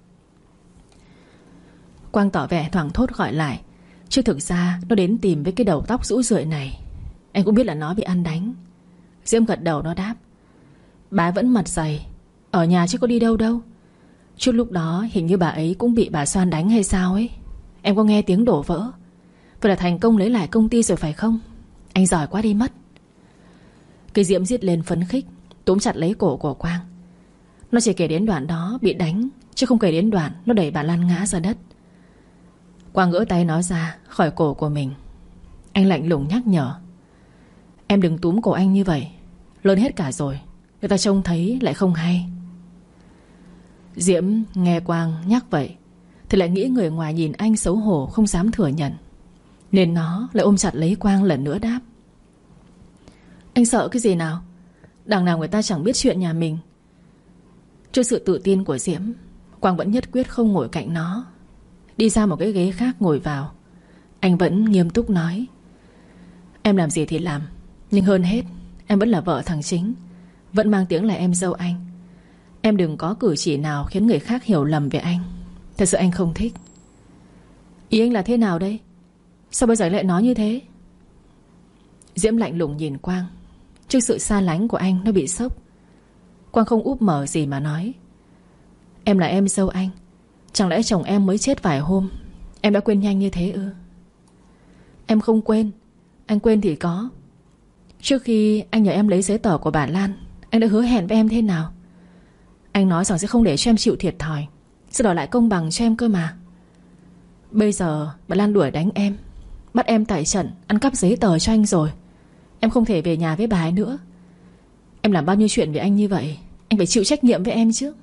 Quang tỏ vẻ thoảng thốt gọi lại, chứ thực ra nó đến tìm với cái đầu tóc rũ rượi này. Anh cũng biết là nó bị ăn đánh. Diễm gật đầu nó đáp: "Bà vẫn mặt dày, ở nhà chứ có đi đâu đâu. Trước lúc đó hình như bà ấy cũng bị bà Soan đánh hay sao ấy. Em có nghe tiếng đổ vỡ. Vậy là thành công lấy lại công ty rồi phải không? Anh giỏi quá đi mất." Cái Diễm giết lên phấn khích, túm chặt lấy cổ của Quang. Nó chỉ kể đến đoạn đó bị đánh, chứ không kể đến đoạn nó đẩy bà Lan ngã ra đất. Quang gỡ tay nó ra khỏi cổ của mình. Anh lạnh lùng nhắc nhở: "Em đừng túm cổ anh như vậy, lớn hết cả rồi, người ta trông thấy lại không hay." Diễm nghe Quang nhắc vậy thì lại nghĩ người ngoài nhìn anh xấu hổ không dám thừa nhận, nên nó lại ôm chặt lấy Quang lần nữa đáp: "Anh sợ cái gì nào? Đằng nào người ta chẳng biết chuyện nhà mình." Trước sự tự tin của Diễm, Quang vẫn nhất quyết không ngồi cạnh nó. Đi ra một cái ghế khác ngồi vào. Anh vẫn nghiêm túc nói: "Em làm gì thì làm, nhưng hơn hết em vẫn là vợ thằng Chính, vẫn mang tiếng là em dâu anh. Em đừng có cử chỉ nào khiến người khác hiểu lầm về anh. Thật sự anh không thích." "Ý anh là thế nào đây? Sao bây giờ lại nói như thế?" Diễm lạnh lùng nhìn Quang. Trước sự xa lánh của anh, nó bị sốc. Quang không úp mở gì mà nói: "Em là em dâu anh, chẳng lẽ chồng em mới chết vài hôm em đã quên nhanh như thế ư?" "Em không quên. Anh quên thì có. Trước khi anh nhờ em lấy giấy tờ của bà Lan, anh đã hứa hẹn với em thế nào? Anh nói rằng sẽ không để cho em chịu thiệt thòi, sẽ đòi lại công bằng cho em cơ mà. Bây giờ bà Lan đuổi đánh em, bắt em tại trận, ăn cắp giấy tờ cho anh rồi. Em không thể về nhà với bà ấy nữa. Em làm bao nhiêu chuyện với anh như vậy, anh phải chịu trách nhiệm với em chứ."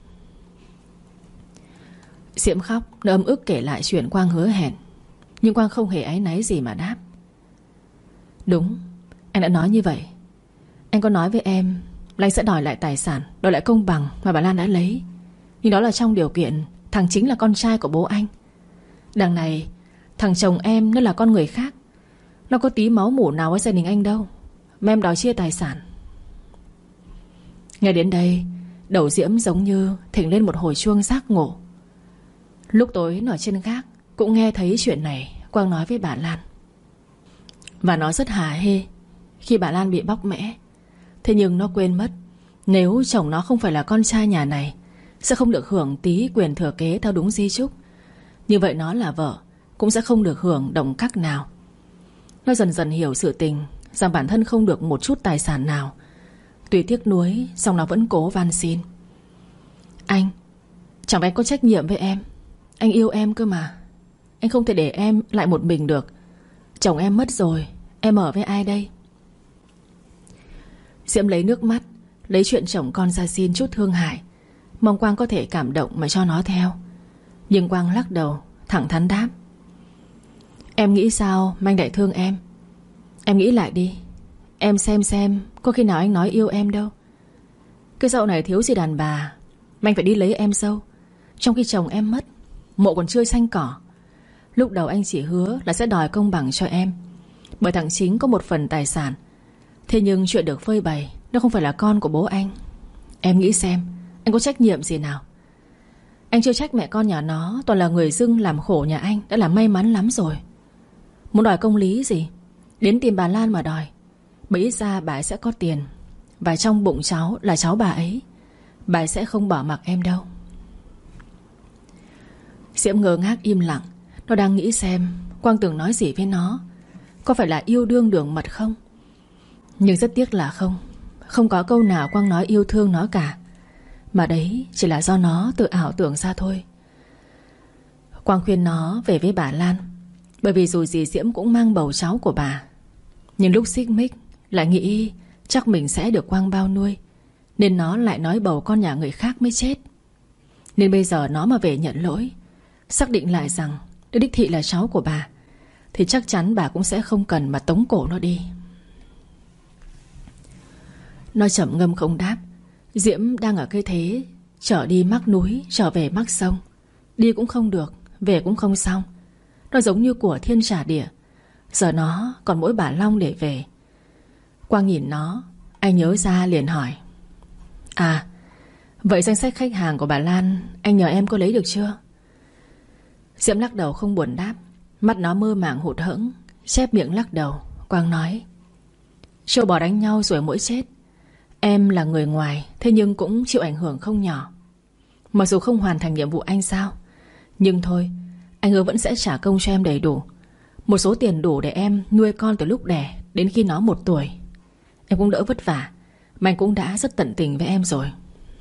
Diễm khóc, nó ấm ức kể lại chuyện Quang hứa hẹn. Nhưng Quang không hề áy náy gì mà đáp: "Đúng, anh đã nói như vậy. Anh có nói với em là anh sẽ đòi lại tài sản, đòi lại công bằng mà bà Lan đã lấy. Nhưng đó là trong điều kiện thằng Chính là con trai của bố anh. Đằng này thằng chồng em nó là con người khác, nó có tí máu mủ nào với gia đình anh đâu mà em đòi chia tài sản." Nghe đến đây, đầu Diễm giống như thỉnh lên một hồi chuông giác ngộ. Lúc tối nó ở trên gác cũng nghe thấy chuyện này Quang nói với bà Lan. Và nó rất hả hê khi bà Lan bị bóc mẽ. Thế nhưng nó quên mất, nếu chồng nó không phải là con trai nhà này, sẽ không được hưởng tí quyền thừa kế theo đúng di chúc. Như vậy nó là vợ, cũng sẽ không được hưởng đồng cắc nào. Nó dần dần hiểu sự tình, rằng bản thân không được một chút tài sản nào. Tuy tiếc nuối, song nó vẫn cố van xin: "Anh, chẳng phải anh có trách nhiệm với em. Anh yêu em cơ mà. Anh không thể để em lại một mình được. Chồng em mất rồi, em ở với ai đây? Diễm lấy nước mắt, lấy chuyện chồng con ra xin chút thương hại, mong Quang có thể cảm động mà cho nó theo. Nhưng Quang lắc đầu, thẳng thắn đáp: Em nghĩ sao mà anh lại thương em? Em nghĩ lại đi. Em xem có khi nào anh nói yêu em đâu. Cái dậu này thiếu gì đàn bà mà anh phải đi lấy em dâu, trong khi chồng em mất, mộ còn chưa xanh cỏ. Lúc đầu anh chỉ hứa là sẽ đòi công bằng cho em, bởi thằng Chính có một phần tài sản. Thế nhưng chuyện được phơi bày, nó không phải là con của bố anh. Em nghĩ xem, anh có trách nhiệm gì nào? Anh chưa trách mẹ con nhà nó, toàn là người dưng làm khổ nhà anh đã là may mắn lắm rồi. Muốn đòi công lý gì, đến tìm bà Lan mà đòi. Bởi ít ra bà ấy sẽ có tiền, và trong bụng cháu là cháu bà ấy. Bà ấy sẽ không bỏ mặc em đâu. Diễm ngơ ngác im lặng. Nó đang nghĩ xem Quang Tường nói gì với nó, có phải là yêu đương đường mật không? Nhưng rất tiếc là không. Không có câu nào Quang nói yêu thương nó cả, mà đấy chỉ là do nó tự ảo tưởng ra thôi. Quang khuyên nó về với bà Lan, bởi vì dù gì Diễm cũng mang bầu cháu của bà. Nhưng lúc xích mích lại nghĩ chắc mình sẽ được Quang bao nuôi, nên nó lại nói bầu con nhà người khác mới chết. Nên bây giờ nó mà về nhận lỗi, xác định lại rằng đứa đích thị là cháu của bà, thì chắc chắn bà cũng sẽ không cần mà tống cổ nó đi. Nó trầm ngâm không đáp. Diễm đang ở cái thế trở đi mắc núi, trở về mắc sông. Đi cũng không được, về cũng không xong. Nó giống như của thiên trả địa. Giờ nó còn mỗi bà Long để về. Quang nhìn nó, anh nhớ ra liền hỏi: À, vậy danh sách khách hàng của bà Lan anh nhờ em có lấy được chưa? Diễm lắc đầu không buồn đáp. Mắt nó mơ màng hụt hẫng, chép miệng lắc đầu. Quang nói: Trâu bò đánh nhau rồi mỗi chết. Em là người ngoài, thế nhưng cũng chịu ảnh hưởng không nhỏ. Mặc dù không hoàn thành nhiệm vụ anh sao, nhưng thôi, anh hứa vẫn sẽ trả công cho em đầy đủ. Một số tiền đủ để em nuôi con từ lúc đẻ đến khi nó 1 tuổi. Em cũng đỡ vất vả, mà anh cũng đã rất tận tình với em rồi.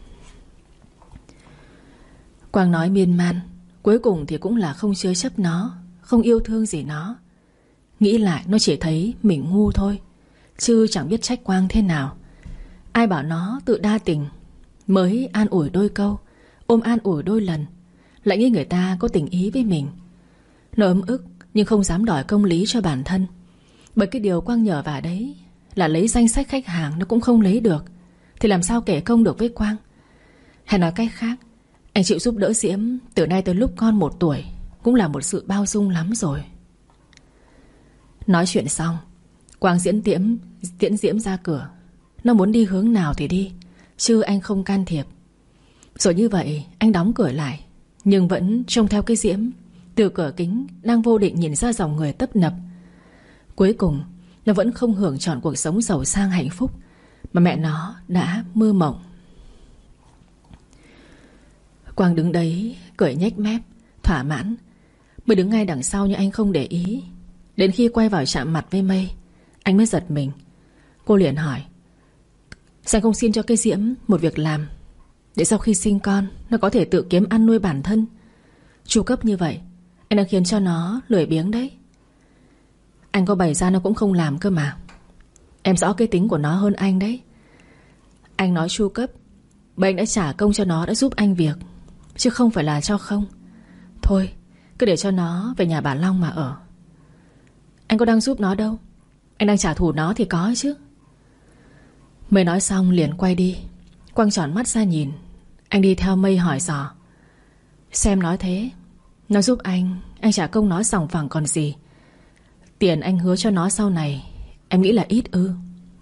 Quang nói miên man. Cuối cùng thì cũng là không chứa chấp nó, không yêu thương gì nó. Nghĩ lại nó chỉ thấy mình ngu thôi, chứ chẳng biết trách Quang thế nào. Ai bảo nó tự đa tình, mới an ủi đôi câu, ôm an ủi đôi lần, lại nghĩ người ta có tình ý với mình. Nó ấm ức nhưng không dám đòi công lý cho bản thân, bởi cái điều Quang nhờ vào đấy là lấy danh sách khách hàng nó cũng không lấy được, thì làm sao kể công được với Quang. Hay nói cách khác, anh chịu giúp đỡ Diễm từ nay tới lúc con 1 tuổi cũng là một sự bao dung lắm rồi. Nói chuyện xong, Quang tiễn Diễm ra cửa. Nó muốn đi hướng nào thì đi, chứ anh không can thiệp. Rồi như vậy anh đóng cửa lại, nhưng vẫn trông theo cái Diễm từ cửa kính đang vô định nhìn ra dòng người tấp nập. Cuối cùng nó vẫn không hưởng trọn cuộc sống giàu sang hạnh phúc mà mẹ nó đã mơ mộng. Quang đứng đấy cười nhếch mép, thỏa mãn. Mới đứng ngay đằng sau nhưng anh không để ý. Đến khi quay vào chạm mặt với Mây, anh mới giật mình. Cô liền hỏi: Sao anh không xin cho cái Diễm một việc làm, để sau khi sinh con nó có thể tự kiếm ăn nuôi bản thân? Chu cấp như vậy, anh đang khiến cho nó lười biếng đấy. Anh có bày ra nó cũng không làm cơ mà. Em rõ cái tính của nó hơn anh đấy. Anh nói chu cấp bởi anh đã trả công cho nó đã giúp anh việc, chứ không phải là cho không. Thôi, cứ để cho nó về nhà bà Long mà ở. Anh có đang giúp nó đâu, anh đang trả thù nó thì có chứ. Mây nói xong liền quay đi. Quang tròn mắt ra nhìn. Anh đi theo Mây hỏi dò: Xem nói thế, nó giúp anh trả công nó sòng phẳng còn gì. Tiền anh hứa cho nó sau này em nghĩ là ít ư?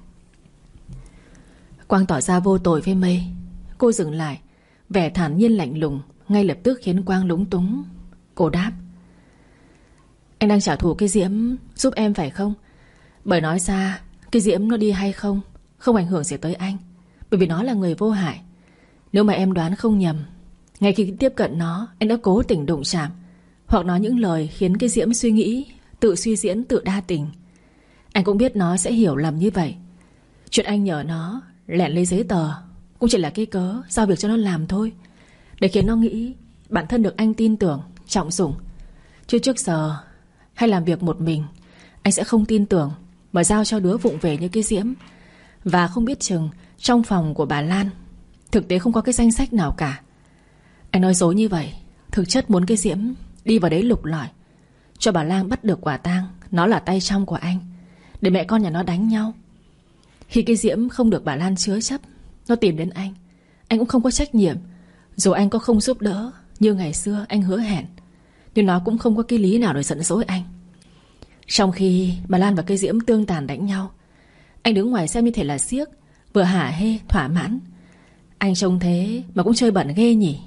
Quang tỏ ra vô tội với Mây. Cô dừng lại, vẻ thản nhiên lạnh lùng ngay lập tức khiến Quang lúng túng. Cô đáp: Anh đang trả thù cái Diễm giúp em phải không? Bởi nói ra cái Diễm nó đi hay không không ảnh hưởng gì tới anh, bởi vì nó là người vô hại. Nếu mà em đoán không nhầm, ngay khi tiếp cận nó, anh đã cố tình đụng chạm, hoặc nói những lời khiến cái Diễm suy nghĩ, tự suy diễn, tự đa tình. Anh cũng biết nó sẽ hiểu lầm như vậy. Chuyện anh nhờ nó lẹn lấy giấy tờ cũng chỉ là cái cớ giao việc cho nó làm thôi, để khiến nó nghĩ bản thân được anh tin tưởng, trọng dụng. Chứ trước giờ hay làm việc một mình, anh sẽ không tin tưởng mà giao cho đứa vụng về như cái Diễm. Và không biết chừng trong phòng của bà Lan thực tế không có cái danh sách nào cả. Anh nói dối như vậy thực chất muốn cái Diễm đi vào đấy lục lọi, cho bà Lan bắt được quả tang nó là tay trong của anh, để mẹ con nhà nó đánh nhau. Khi cái Diễm không được bà Lan chứa chấp, nó tìm đến anh cũng không có trách nhiệm. Dù anh có không giúp đỡ như ngày xưa anh hứa hẹn, nhưng nó cũng không có cái lý nào để giận dỗi anh. Trong khi bà Lan và cái Diễm tương tàn đánh nhau, anh đứng ngoài xem như thể là xiếc, vừa hả hê thỏa mãn. Anh trông thế mà cũng chơi bẩn ghê nhỉ.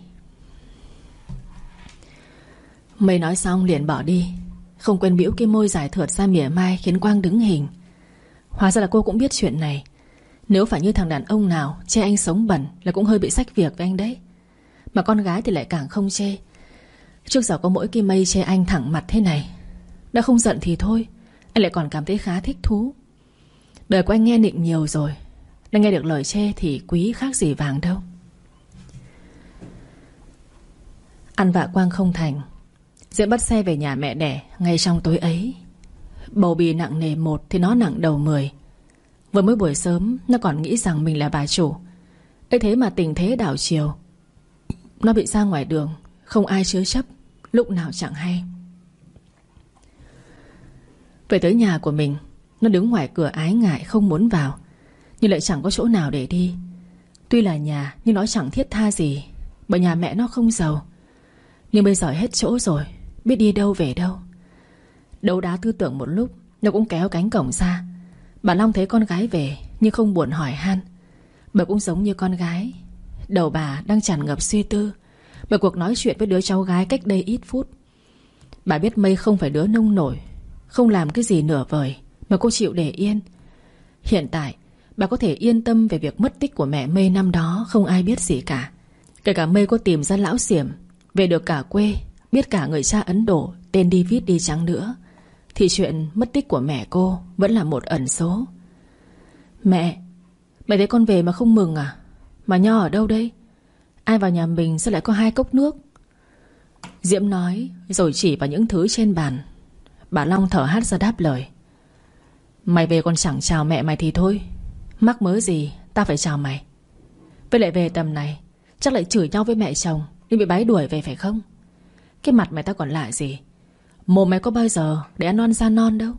Mây nói xong liền bỏ đi, không quên bĩu cái môi dài thượt ra mỉa mai khiến Quang đứng hình. Hóa ra là cô cũng biết chuyện này. Nếu phải như thằng đàn ông nào chê anh sống bẩn là cũng hơi bị xách việc với anh đấy. Mà con gái thì lại càng không chê. Trước giờ có mỗi cái Mây chê anh thẳng mặt thế này. Đã không giận thì thôi, anh lại còn cảm thấy khá thích thú. Đời của anh nghe nịnh nhiều rồi, nên nghe được lời chê thì quý khác gì vàng đâu. Ăn vạ Quang không thành, Diễm bắt xe về nhà mẹ đẻ ngay trong tối ấy. Bầu bì nặng nề một thì nó nặng đầu 10. Vừa mới buổi sớm nó còn nghĩ rằng mình là bà chủ, ấy thế mà tình thế đảo chiều, nó bị ra ngoài đường, không ai chứa chấp, lúc nào chẳng hay. Về tới nhà của mình, nó đứng ngoài cửa ái ngại không muốn vào, nhưng lại chẳng có chỗ nào để đi. Tuy là nhà nhưng nó chẳng thiết tha gì, bởi nhà mẹ nó không giàu. Nhưng bây giờ hết chỗ rồi, biết đi đâu về đâu. Đấu đá tư tưởng một lúc, nó cũng kéo cánh cổng ra. Bà Long thấy con gái về nhưng không buồn hỏi han. Bà cũng giống như con gái, đầu bà đang tràn ngập suy tư bởi cuộc nói chuyện với đứa cháu gái cách đây ít phút. Bà biết Mây không phải đứa nông nổi, không làm cái gì nửa vời mà cô chịu để yên. Hiện tại bà có thể yên tâm về việc mất tích của mẹ Mây năm đó không ai biết gì cả. Kể cả Mây có tìm ra lão xiểm, về được cả quê, biết cả người cha Ấn Độ tên David đi chăng nữa, thì chuyện mất tích của mẹ cô vẫn là một ẩn số. Mẹ thấy con về mà không mừng à? Mà nho ở đâu đây? Ai vào nhà mình sao lại có 2 cốc nước? Diễm nói rồi chỉ vào những thứ trên bàn. Bà Long thở hắt ra đáp lời. Mày về còn chẳng chào mẹ mày thì thôi, mắc mớ gì tao phải chào mày. Với lại về tầm này chắc lại chửi nhau với mẹ chồng nên bị bái đuổi về phải không? Cái mặt mày tao còn lạ gì, mồm mày có bao giờ để ăn non ra non đâu.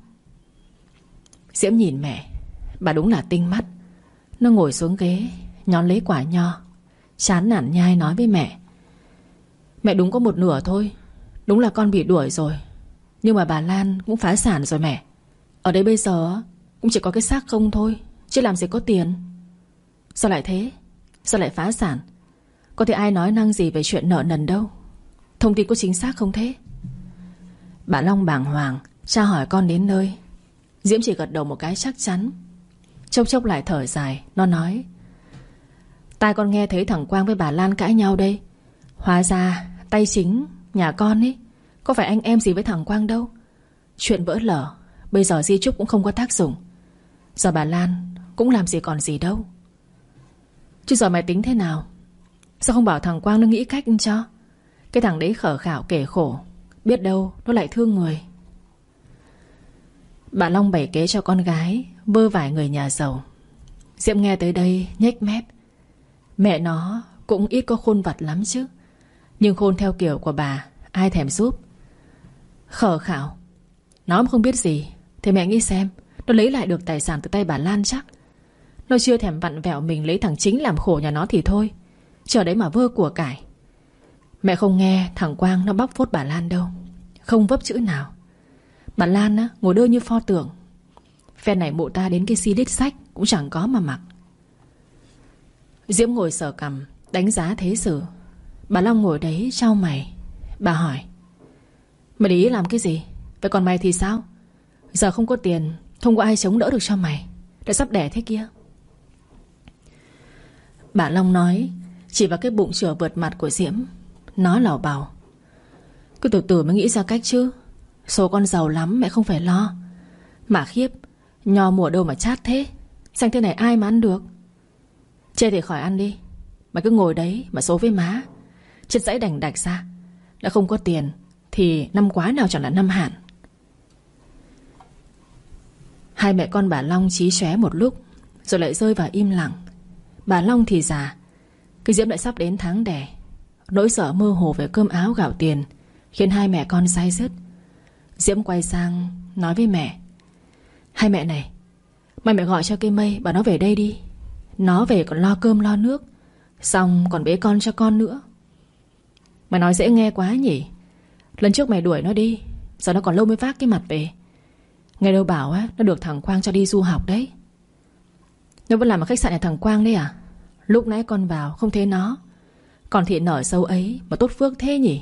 Diễm nhìn mẹ, bà đúng là tinh mắt. Nó ngồi xuống ghế, nhón lấy quả nho, chán nản nhai nói với mẹ. Mẹ đúng có một nửa thôi, đúng là con bị đuổi rồi, nhưng mà bà Lan cũng phá sản rồi mẹ. Ở đây bây giờ cũng chỉ có cái xác không thôi, chứ làm gì có tiền. Sao lại thế? Sao lại phá sản? Có thể ai nói năng gì về chuyện nợ nần đâu. Thông tin có chính xác không thế? Bà Long bàng hoàng tra hỏi con đến nơi. Diễm chỉ gật đầu một cái chắc chắn. Chốc chốc lại thở dài. Nó nói, tai con nghe thấy thằng Quang với bà Lan cãi nhau đây. Hóa ra tay chính nhà con ấy có phải anh em gì với thằng Quang đâu. Chuyện vỡ lở, bây giờ di chúc cũng không có tác dụng. Giờ bà Lan cũng làm gì còn gì đâu. Chứ giờ mày tính thế nào? Sao không bảo thằng Quang nó nghĩ cách cho? Cái thằng đấy khở khảo kể khổ, biết đâu nó lại thương người. Bà Long bày kế cho con gái vơ vải người nhà giàu. Diễm nghe tới đây nhếch mép. Mẹ nó cũng ít có khôn vặt lắm chứ, nhưng khôn theo kiểu của bà ai thèm giúp. Khở khảo, nó không biết gì thì mẹ nghĩ xem, nó lấy lại được tài sản từ tay bà Lan chắc. Nó chưa thèm vặn vẹo mình lấy thằng chính làm khổ nhà nó thì thôi, chờ đấy mà vơ của cải. Mẹ không nghe thằng Quang nó bóc phốt bà Lan đâu, không vấp chữ nào. Bà Lan á, ngồi đơ như pho tượng. Phen này mụ ta đến cái CD sách cũng chẳng có mà mặc. Diễm ngồi sờ cằm đánh giá thế sự. Bà Long ngồi đấy chau mày. Bà hỏi, mày để ý làm cái gì? Vậy còn mày thì sao? Giờ không có tiền, không có ai chống đỡ được cho mày, đã sắp đẻ thế kia. Bà Long nói, chỉ vào cái bụng chửa vượt mặt của Diễm. Nó lảo bảo, cứ từ từ mới nghĩ ra cách chứ. Số con giàu lắm mẹ không phải lo. Mà khiếp, nho mùa đâu mà chát thế, xanh thế này ai mà ăn được. Chê thì khỏi ăn đi, mày cứ ngồi đấy mà số với má. Chết dãy đành đạch ra. Đã không có tiền thì năm quá nào chẳng là năm hạn. Hai mẹ con bà Long chí chóe một lúc, rồi lại rơi vào im lặng. Bà Long thì già, cái Diễm lại sắp đến tháng đẻ. Nỗi sợ mơ hồ về cơm áo gạo tiền khiến hai mẹ con day dứt. Diễm quay sang nói với mẹ: Hai mẹ này, mẹ gọi cho cây Mây, bảo nó về đây đi. Nó về còn lo cơm lo nước, xong còn bế con cho con nữa. Mày nói dễ nghe quá nhỉ. Lần trước mày đuổi nó đi, giờ nó còn lâu mới vác cái mặt về. Nghe đâu bảo á, nó được thằng Quang cho đi du học đấy. Nó vẫn làm ở khách sạn nhà thằng Quang đấy à? Lúc nãy con vào không thấy nó. Còn thị nở sâu ấy mà tốt phước thế nhỉ.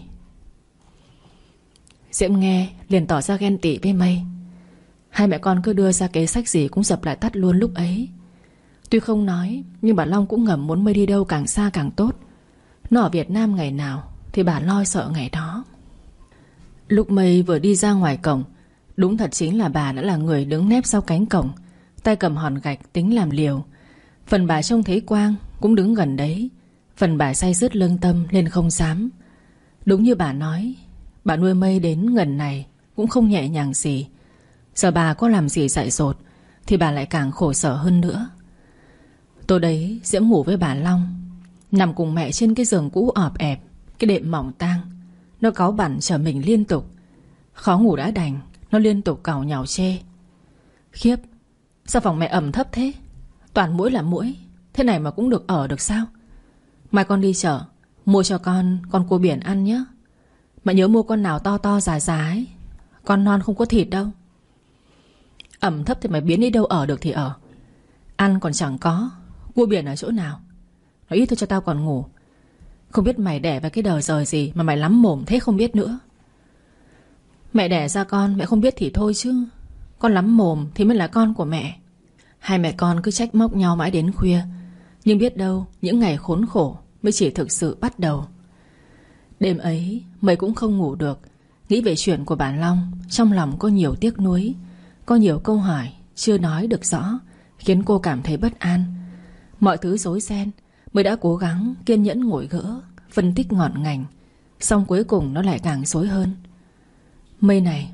Diễm nghe liền tỏ ra ghen tị với Mây. Hai mẹ con cứ đưa ra kế sách gì cũng dập lại tắt luôn lúc ấy. Tuy không nói, nhưng bà Long cũng ngầm muốn Mây đi đâu càng xa càng tốt. Nó ở Việt Nam ngày nào thì bà lo sợ ngày đó. Lúc Mây vừa đi ra ngoài cổng, đúng thật chính là bà đã là người đứng nép sau cánh cổng, tay cầm hòn gạch tính làm liều. Phần bà trông thấy Quang cũng đứng gần đấy, phần bà say sứt lương tâm nên không dám. Đúng như bà nói, bà nuôi Mây đến ngần này cũng không nhẹ nhàng gì. Giờ bà có làm gì dại dột thì bà lại càng khổ sở hơn nữa. Tối đấy Diễm ngủ với bà Long, nằm cùng mẹ trên cái giường cũ ọp ẹp, cái đệm mỏng tang. Nó cáu bẳn trở mình liên tục. Khó ngủ đã đành, nó liên tục càu nhàu chê: Khiếp, sao phòng mẹ ẩm thấp thế? Toàn muỗi là muỗi, thế này mà cũng được ở được sao? Mai con đi chợ, mua cho con cua biển ăn nhé. Mẹ nhớ mua con nào to to dài dài, con non không có thịt đâu. Ẩm thấp thì mày biến đi đâu ở được thì ở. Ăn còn chẳng có, cua biển ở chỗ nào? Nói ít thôi cho tao còn ngủ. Không biết mày đẻ vào cái đời rời gì mà mày lắm mồm thế không biết nữa. Mẹ đẻ ra con mẹ không biết thì thôi chứ, con lắm mồm thì mới là con của mẹ. Hai mẹ con cứ trách móc nhau mãi đến khuya. Nhưng biết đâu những ngày khốn khổ mới chỉ thực sự bắt đầu. Đêm ấy Mây cũng không ngủ được, nghĩ về chuyện của bà Long. Trong lòng có nhiều tiếc nuối, có nhiều câu hỏi chưa nói được rõ, khiến cô cảm thấy bất an. Mọi thứ rối ren. Mây đã cố gắng kiên nhẫn ngồi gỡ, phân tích ngọn ngành, xong cuối cùng nó lại càng rối hơn. Mây này.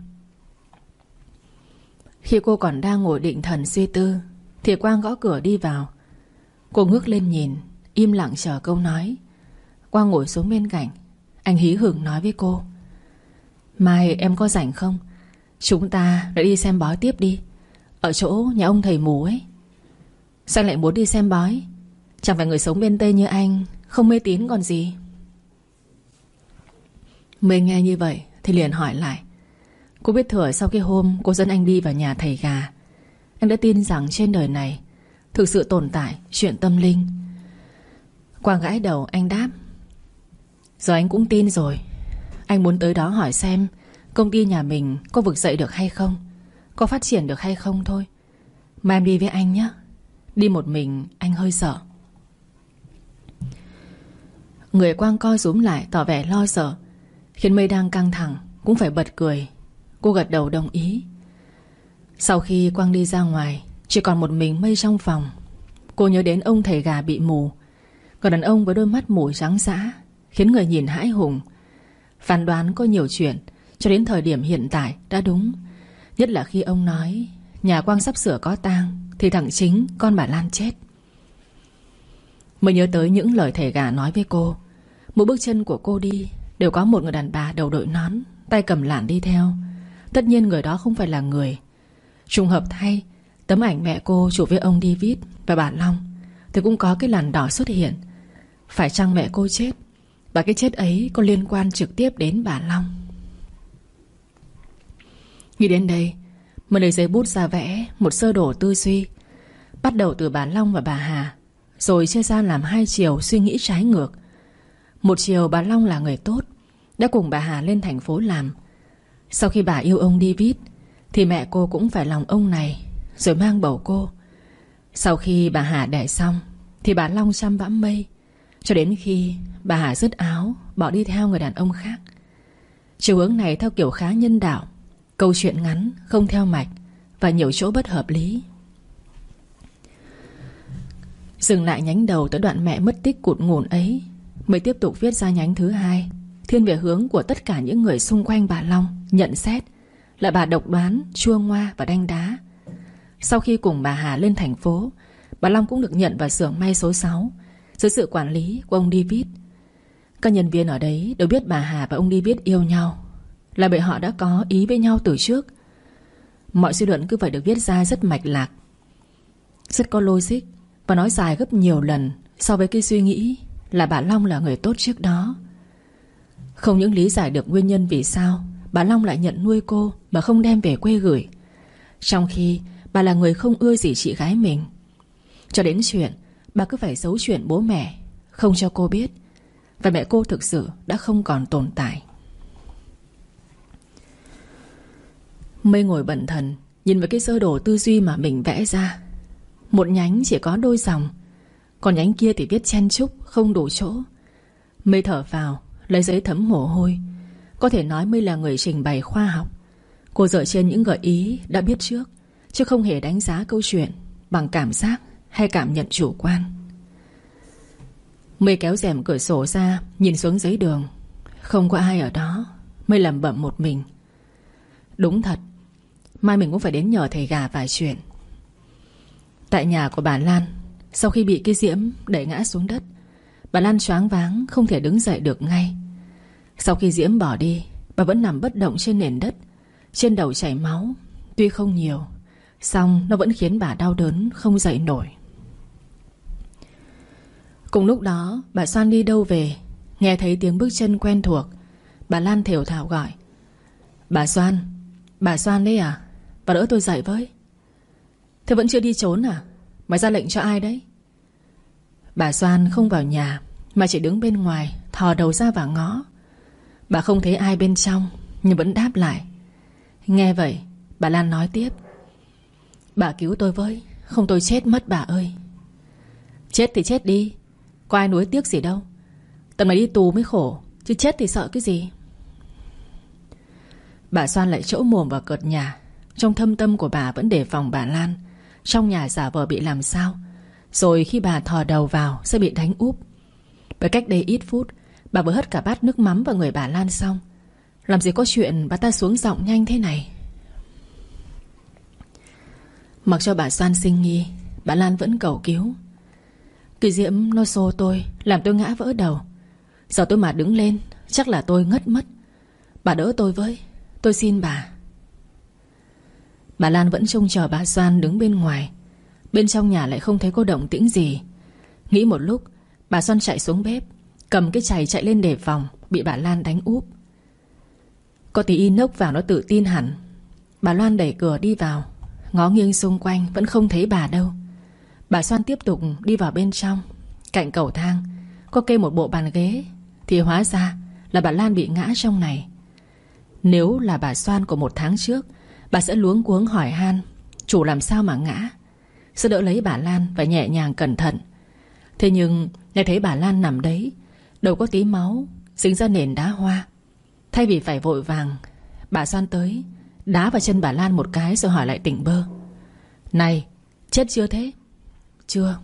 Khi cô còn đang ngồi định thần suy tư thì Quang gõ cửa đi vào. Cô ngước lên nhìn, im lặng chờ câu nói. Quang ngồi xuống bên cạnh. Anh hí hửng nói với cô: Mai em có rảnh không? Chúng ta lại đi xem bói tiếp đi, ở chỗ nhà ông thầy mù ấy. Sao lại muốn đi xem bói? Chẳng phải người sống bên Tây như anh không mê tín còn gì. Mây nghe như vậy thì liền hỏi lại. Cô biết thừa sau cái hôm cô dẫn anh đi vào nhà thầy gà, anh đã tin rằng trên đời này thực sự tồn tại chuyện tâm linh. Quang gãi đầu, anh đáp: Giờ anh cũng tin rồi. Anh muốn tới đó hỏi xem công ty nhà mình có vực dậy được hay không, có phát triển được hay không thôi. Mà em đi với anh nhé. Đi một mình anh hơi sợ. Người Quang co rúm lại tỏ vẻ lo sợ, khiến Mây đang căng thẳng cũng phải bật cười. Cô gật đầu đồng ý. Sau khi Quang đi ra ngoài, chỉ còn một mình Mây trong phòng. Cô nhớ đến ông thầy gà bị mù, người đàn ông với đôi mắt mù trắng dã, khiến người nhìn hãi hùng. Phán đoán có nhiều chuyện cho đến thời điểm hiện tại đã đúng. Nhất là khi ông nói nhà Quang sắp sửa có tang thì thằng chính con bà Lan chết. Mới nhớ tới những lời thầy gà nói với cô. Mỗi bước chân của cô đi đều có một người đàn bà đầu đội nón, tay cầm lạn đi theo. Tất nhiên người đó không phải là người. Trùng hợp thay, tấm ảnh mẹ cô chụp với ông David và bà Long thì cũng có cái làn đỏ xuất hiện. Phải chăng mẹ cô chết, và cái chết ấy có liên quan trực tiếp đến bà Long? Nghĩ đến đây, Mây lấy giấy bút ra vẽ một sơ đồ tư duy, bắt đầu từ bà Long và bà Hà, rồi chia ra làm hai chiều suy nghĩ trái ngược. Một chiều bà Long là người tốt, đã cùng bà Hà lên thành phố làm. Sau khi bà yêu ông David thì mẹ cô cũng phải lòng ông này, rồi mang bầu cô. Sau khi bà Hà đẻ xong thì bà Long chăm bẵm Mây, cho đến khi bà Hà dứt áo bỏ đi theo người đàn ông khác. Chiều hướng này theo kiểu khá nhân đạo, câu chuyện ngắn, không theo mạch và nhiều chỗ bất hợp lý. Dừng lại nhánh đầu tới đoạn mẹ mất tích cụt ngủn ấy, mới tiếp tục viết ra nhánh thứ hai, thiên về hướng của tất cả những người xung quanh bà Long nhận xét là bà độc đoán, chua ngoa và đanh đá. sau khi cùng bà Hà lên thành phố, bà Long cũng được nhận vào xưởng may số 6 dưới sự quản lý của ông David. Các nhân viên ở đấy đều biết bà Hà và ông David yêu nhau, là bởi họ đã có ý với nhau từ trước. Mọi suy luận cứ phải được viết ra rất mạch lạc, rất có logic, và nói dài gấp nhiều lần so với cái suy nghĩ là bà Long là người tốt trước đó. Không những lý giải được nguyên nhân vì sao bà Long lại nhận nuôi cô mà không đem về quê gửi, trong khi bà là người không ưa gì chị gái mình. Cho đến chuyện bà cứ phải giấu chuyện bố mẹ, không cho cô biết, và mẹ cô thực sự đã không còn tồn tại. Mây ngồi bần thần nhìn vào cái sơ đồ tư duy mà mình vẽ ra. Một nhánh chỉ có đôi dòng, còn nhánh kia thì viết chen chúc không đủ chỗ. Mây thở vào, lấy giấy thấm mồ hôi. Có thể nói Mây là người trình bày khoa học. Cô dựa trên những gợi ý đã biết trước, chứ không hề đánh giá câu chuyện bằng cảm giác hay cảm nhận chủ quan. Mây kéo rèm cửa sổ ra, nhìn xuống giấy đường. Không có ai ở đó. Mây lẩm bẩm một mình. Đúng thật, mai mình cũng phải đến nhờ thầy gà vài chuyện. Tại nhà của bà Lan, sau khi bị cái diễm đẩy ngã xuống đất, bà Lan choáng váng không thể đứng dậy được ngay. Sau khi diễm bỏ đi, bà vẫn nằm bất động trên nền đất. Trên đầu chảy máu, tuy không nhiều, song nó vẫn khiến bà đau đớn không dậy nổi. Cùng lúc đó, bà Soan đi đâu về, nghe thấy tiếng bước chân quen thuộc. Bà Lan thều thào gọi: Bà Soan đấy à? Bà đỡ tôi dậy với. Thế vẫn chưa đi trốn à? Mày ra lệnh cho ai đấy? Bà Soan không vào nhà, mà chỉ đứng bên ngoài, thò đầu ra và ngó. Bà không thấy ai bên trong, nhưng vẫn đáp lại. Nghe vậy, bà Lan nói tiếp: Bà cứu tôi với, không tôi chết mất bà ơi. Chết thì chết đi, có ai nuối tiếc gì đâu. Tầm này đi tù mới khổ, chứ chết thì sợ cái gì. Bà Soan lại trỗ mồm vào cợt nhà. Trong thâm tâm của bà vẫn đề phòng bà Lan trong nhà giả vờ bị làm sao, rồi khi bà thò đầu vào sẽ bị đánh úp. Bởi cách đây ít phút, bà vừa hất cả bát nước mắm vào người bà Lan xong. Làm gì có chuyện bà ta xuống giọng nhanh thế này. Mặc cho bà Soan sinh nghi, bà Lan vẫn cầu cứu. Kỳ diễm nó xô tôi, làm tôi ngã vỡ đầu. Giờ tôi mà đứng lên, chắc là tôi ngất mất. Bà đỡ tôi với, tôi xin bà. Bà Lan vẫn trông chờ bà Soan đứng bên ngoài. Bên trong nhà lại không thấy có động tĩnh gì. Nghĩ một lúc, bà Soan chạy xuống bếp, cầm cái chày chạy lên đề phòng bị bà Lan đánh úp. Có tí inox vào nó tự tin hẳn. Bà Loan đẩy cửa đi vào, ngó nghiêng xung quanh vẫn không thấy bà đâu. Bà Soan tiếp tục đi vào bên trong. Cạnh cầu thang có kê một bộ bàn ghế, thì hóa ra là bà Lan bị ngã trong này. Nếu là bà Soan của 1 tháng trước, bà sẽ luống cuống hỏi han chủ làm sao mà ngã, sẽ đỡ lấy bà Lan và nhẹ nhàng cẩn thận. Thế nhưng nghe thấy bà Lan nằm đấy, đầu có tí máu dính ra nền đá hoa. Thay vì phải vội vàng, bà Soan tới đá vào chân bà Lan một cái rồi hỏi lại tỉnh bơ: Này, chết chưa thế? Chưa.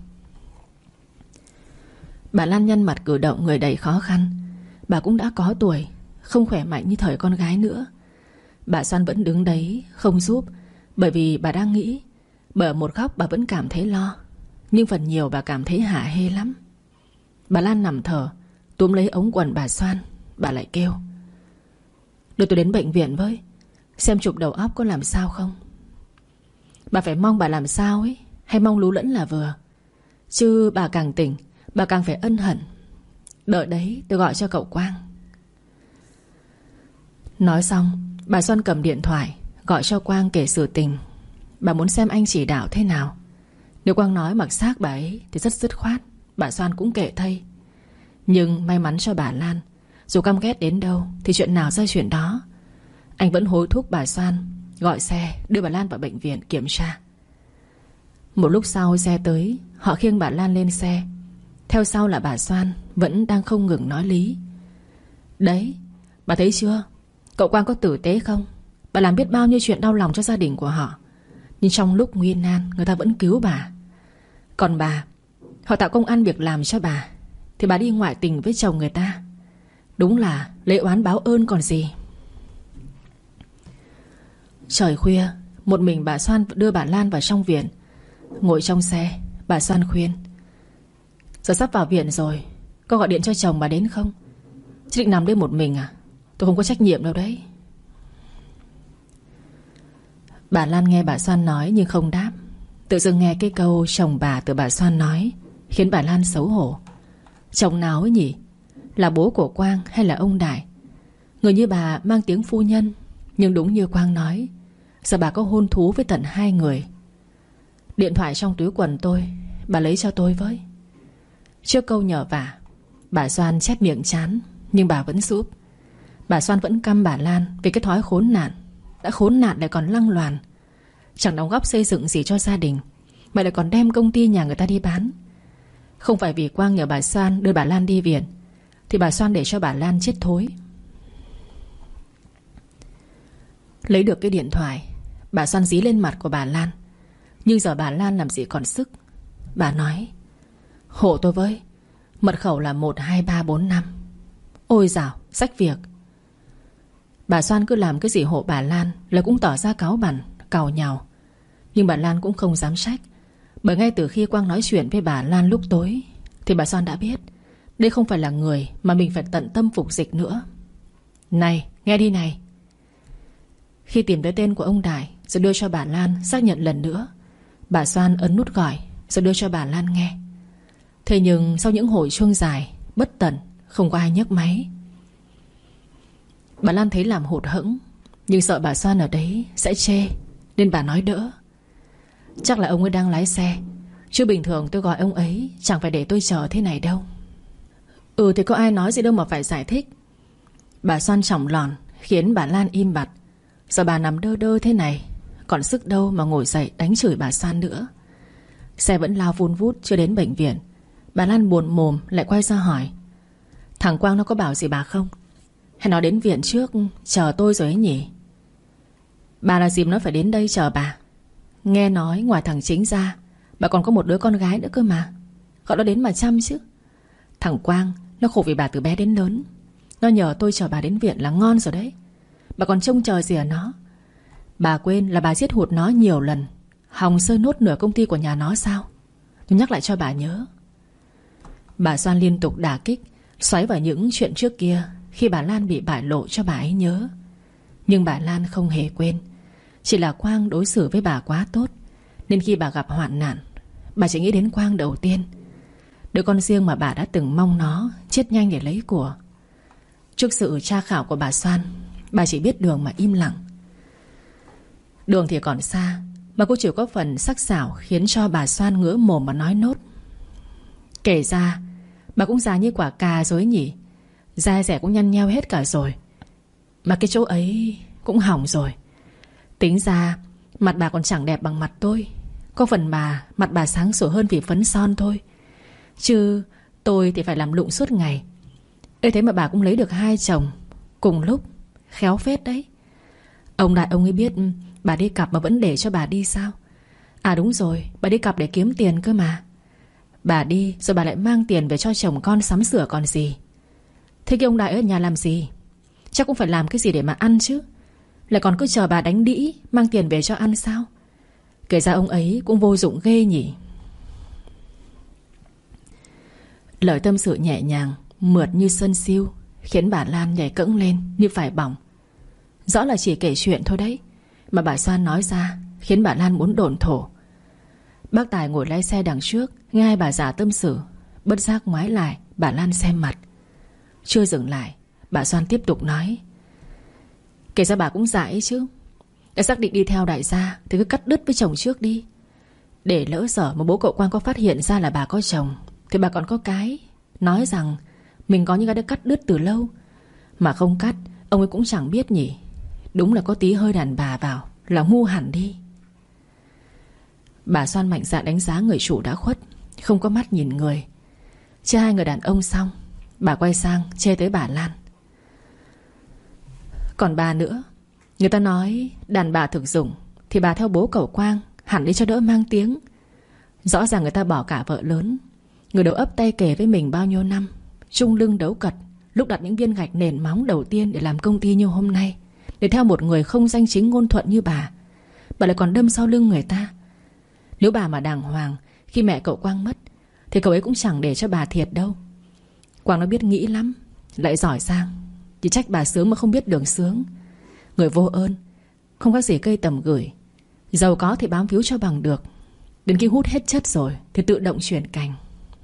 Bà Lan nhăn mặt cử động người đầy khó khăn. Bà cũng đã có tuổi, không khỏe mạnh như thời con gái nữa. Bà Soan vẫn đứng đấy không giúp, bởi vì bà đang nghĩ. Bởi một góc bà vẫn cảm thấy lo, nhưng phần nhiều bà cảm thấy hả hê lắm. Bà Lan nằm thở, túm lấy ống quần bà Soan. Bà lại kêu: Đưa tôi đến bệnh viện với, xem chụp đầu óc có làm sao không. Bà phải mong bà làm sao ấy, hay mong lú lẫn là vừa. Chứ bà càng tỉnh, bà càng phải ân hận. Đợi đấy, tôi gọi cho cậu Quang. Nói xong, bà Soan cầm điện thoại gọi cho Quang kể sự tình. Bà muốn xem anh chỉ đạo thế nào. Nếu Quang nói mặc xác bà ấy thì rất dứt khoát, bà Soan cũng kệ thây. Nhưng may mắn cho bà Lan, dù căm ghét đến đâu thì chuyện nào ra chuyện đó. Anh vẫn hối thúc bà Soan gọi xe đưa bà Lan vào bệnh viện kiểm tra. Một lúc sau xe tới, họ khiêng bà Lan lên xe. Theo sau là bà Soan vẫn đang không ngừng nói lý. Đấy, bà thấy chưa, cậu Quang có tử tế không? Bà làm biết bao nhiêu chuyện đau lòng cho gia đình của họ, nhưng trong lúc nguy nan người ta vẫn cứu bà. Còn bà, họ tạo công ăn việc làm cho bà, thì bà đi ngoại tình với chồng người ta. Đúng là lấy oán báo ơn còn gì. Trời khuya, một mình bà Soan đưa bà Lan vào trong viện. Ngồi trong xe, bà Soan khuyên: giờ sắp vào viện rồi, có gọi điện cho chồng bà đến không? Chứ định nằm đây một mình à? Tôi không có trách nhiệm đâu đấy. Bà Lan nghe bà Soan nói nhưng không đáp. Tự dưng nghe cái câu chồng bà từ bà Soan nói khiến bà Lan xấu hổ. Chồng nào ấy nhỉ? Là bố của Quang hay là ông Đại? Người như bà mang tiếng phu nhân, nhưng đúng như Quang nói, giờ bà có hôn thú với tận 2 người. Điện thoại trong túi quần tôi, bà lấy cho tôi với. Trước câu nhờ vả, bà Soan chép miệng chán, nhưng bà vẫn giúp. Bà Soan vẫn căm bà Lan vì cái thói khốn nạn. Đã khốn nạn lại còn lăng loàn, chẳng đóng góp xây dựng gì cho gia đình, mà lại còn đem công ty nhà người ta đi bán. Không phải vì Quang nhờ bà Soan đưa bà Lan đi viện thì bà Soan để cho bà Lan chết thối. Lấy được cái điện thoại, bà Soan dí lên mặt của bà Lan. Nhưng giờ bà Lan làm gì còn sức. Bà nói: hộ tôi với, mật khẩu là 12345. Ôi dào, rách việc. Bà Soan cứ làm cái gì hộ bà Lan là cũng tỏ ra cáu bẳn, càu nhàu. Nhưng bà Lan cũng không dám trách, bởi ngay từ khi Quang nói chuyện với bà Lan lúc tối thì bà Soan đã biết đây không phải là người mà mình phải tận tâm phục dịch nữa. Này, nghe đi này. Khi tìm tới tên của ông Đại rồi đưa cho bà Lan xác nhận lần nữa, bà Soan ấn nút gọi rồi đưa cho bà Lan nghe. Thế nhưng sau những hồi chuông dài bất tận, không có ai nhấc máy. Bà Lan thấy làm hụt hẫng, nhưng sợ bà Soan ở đấy sẽ chê, nên bà nói đỡ: chắc là ông ấy đang lái xe, chứ bình thường tôi gọi ông ấy chẳng phải để tôi chờ thế này đâu. Ừ thì có ai nói gì đâu mà phải giải thích. Bà Soan chỏng lòn khiến bà Lan im bặt. Giờ bà nằm đơ đơ thế này, còn sức đâu mà ngồi dậy đánh chửi bà Soan nữa. Xe vẫn lao vun vút chưa đến bệnh viện. Bà Lan buồn mồm lại quay ra hỏi: thằng Quang nó có bảo gì bà không? Hay nó đến viện trước chờ tôi rồi ấy nhỉ? Bà là dìm nó phải đến đây chờ bà. Nghe nói ngoài thằng Chính ra, bà còn có một đứa con gái nữa cơ mà. Gọi nó đến mà chăm chứ. Thằng Quang nó khổ vì bà từ bé đến lớn. Nó nhờ tôi chờ bà đến viện là ngon rồi đấy. Bà còn trông chờ gì ở nó? Bà quên là bà giết hụt nó nhiều lần, hòng sơi nốt nửa công ty của nhà nó sao? Tôi nhắc lại cho bà nhớ. Bà Soan liên tục đả kích, xoáy vào những chuyện trước kia khi bà Lan bị bại lộ cho bà ấy nhớ. Nhưng bà Lan không hề quên. Chỉ là Quang đối xử với bà quá tốt, nên khi bà gặp hoạn nạn, bà chỉ nghĩ đến Quang đầu tiên. Đứa con riêng mà bà đã từng mong nó chết nhanh để lấy của. Trước sự tra khảo của bà Soan, bà chỉ biết Đường mà im lặng. Đường thì còn xa, mà cô chỉ có phần sắc sảo khiến cho bà Soan ngứa mồm mà nói nốt: kể ra bà cũng già như quả cà rồi nhỉ. Da dẻ cũng nhăn nheo hết cả rồi, mà cái chỗ ấy cũng hỏng rồi. Tính ra mặt bà còn chẳng đẹp bằng mặt tôi. Có phần mặt bà sáng sủa hơn vì phấn son thôi. Chứ tôi thì phải làm lụng suốt ngày. Ê thế mà bà cũng lấy được 2 chồng cùng lúc, khéo phết đấy. Ông Đại ông ấy biết bà đi cặp mà vẫn để cho bà đi sao? À đúng rồi, bà đi cặp để kiếm tiền cơ mà. Bà đi rồi bà lại mang tiền về cho chồng con sắm sửa còn gì. Thế cái ông Đại ở nhà làm gì? Chắc cũng phải làm cái gì để mà ăn chứ. Lại còn cứ chờ bà đánh đĩ mang tiền về cho ăn sao? Kể ra ông ấy cũng vô dụng ghê nhỉ. Lời tâm sự nhẹ nhàng, mượt như sân siêu khiến bà Lan nhảy cẫng lên như phải bỏng. Rõ là chỉ kể chuyện thôi đấy, mà bà Soan nói ra khiến bà Lan muốn độn thổ. Bác Tài ngồi lái xe đằng trước, nghe hai bà già tâm sự, bất giác ngoái lại bà Lan xem mặt. Chưa dừng lại, bà Soan tiếp tục nói: kể ra bà cũng dại ấy chứ. Đã xác định đi theo đại gia thì cứ cắt đứt với chồng trước đi. Để lỡ dở mà bố cậu Quang có phát hiện ra là bà có chồng thì bà còn có cái nói rằng mình có những cái đã cắt đứt từ lâu. Mà không cắt, ông ấy cũng chẳng biết nhỉ. Đúng là có tí hơi đàn bà vào là ngu hẳn đi. Bà Soan mạnh dạn đánh giá người chủ đã khuất, không có mắt nhìn người. Chê 2 người đàn ông xong, bà quay sang chê tới bà Lan: còn bà nữa, người ta nói đàn bà thực dụng thì bà theo bố cậu Quang hẳn đi cho đỡ mang tiếng. Rõ ràng người ta bỏ cả vợ lớn, người đầu ấp tay kề với mình bao nhiêu năm, chung lưng đấu cật, lúc đặt những viên gạch nền móng đầu tiên để làm công ty như hôm nay, để theo một người không danh chính ngôn thuận như bà. bà lại còn đâm sau lưng người ta. Nếu bà mà đàng hoàng khi mẹ cậu Quang mất thì cậu ấy cũng chẳng để cho bà thiệt đâu. Quang nó biết nghĩ lắm, lại giỏi giang. Chỉ trách bà sướng mà không biết đường sướng. Người vô ơn, không có gì cây tầm gửi. Giàu có thì bám víu cho bằng được, đến khi hút hết chất rồi thì tự động chuyển cành.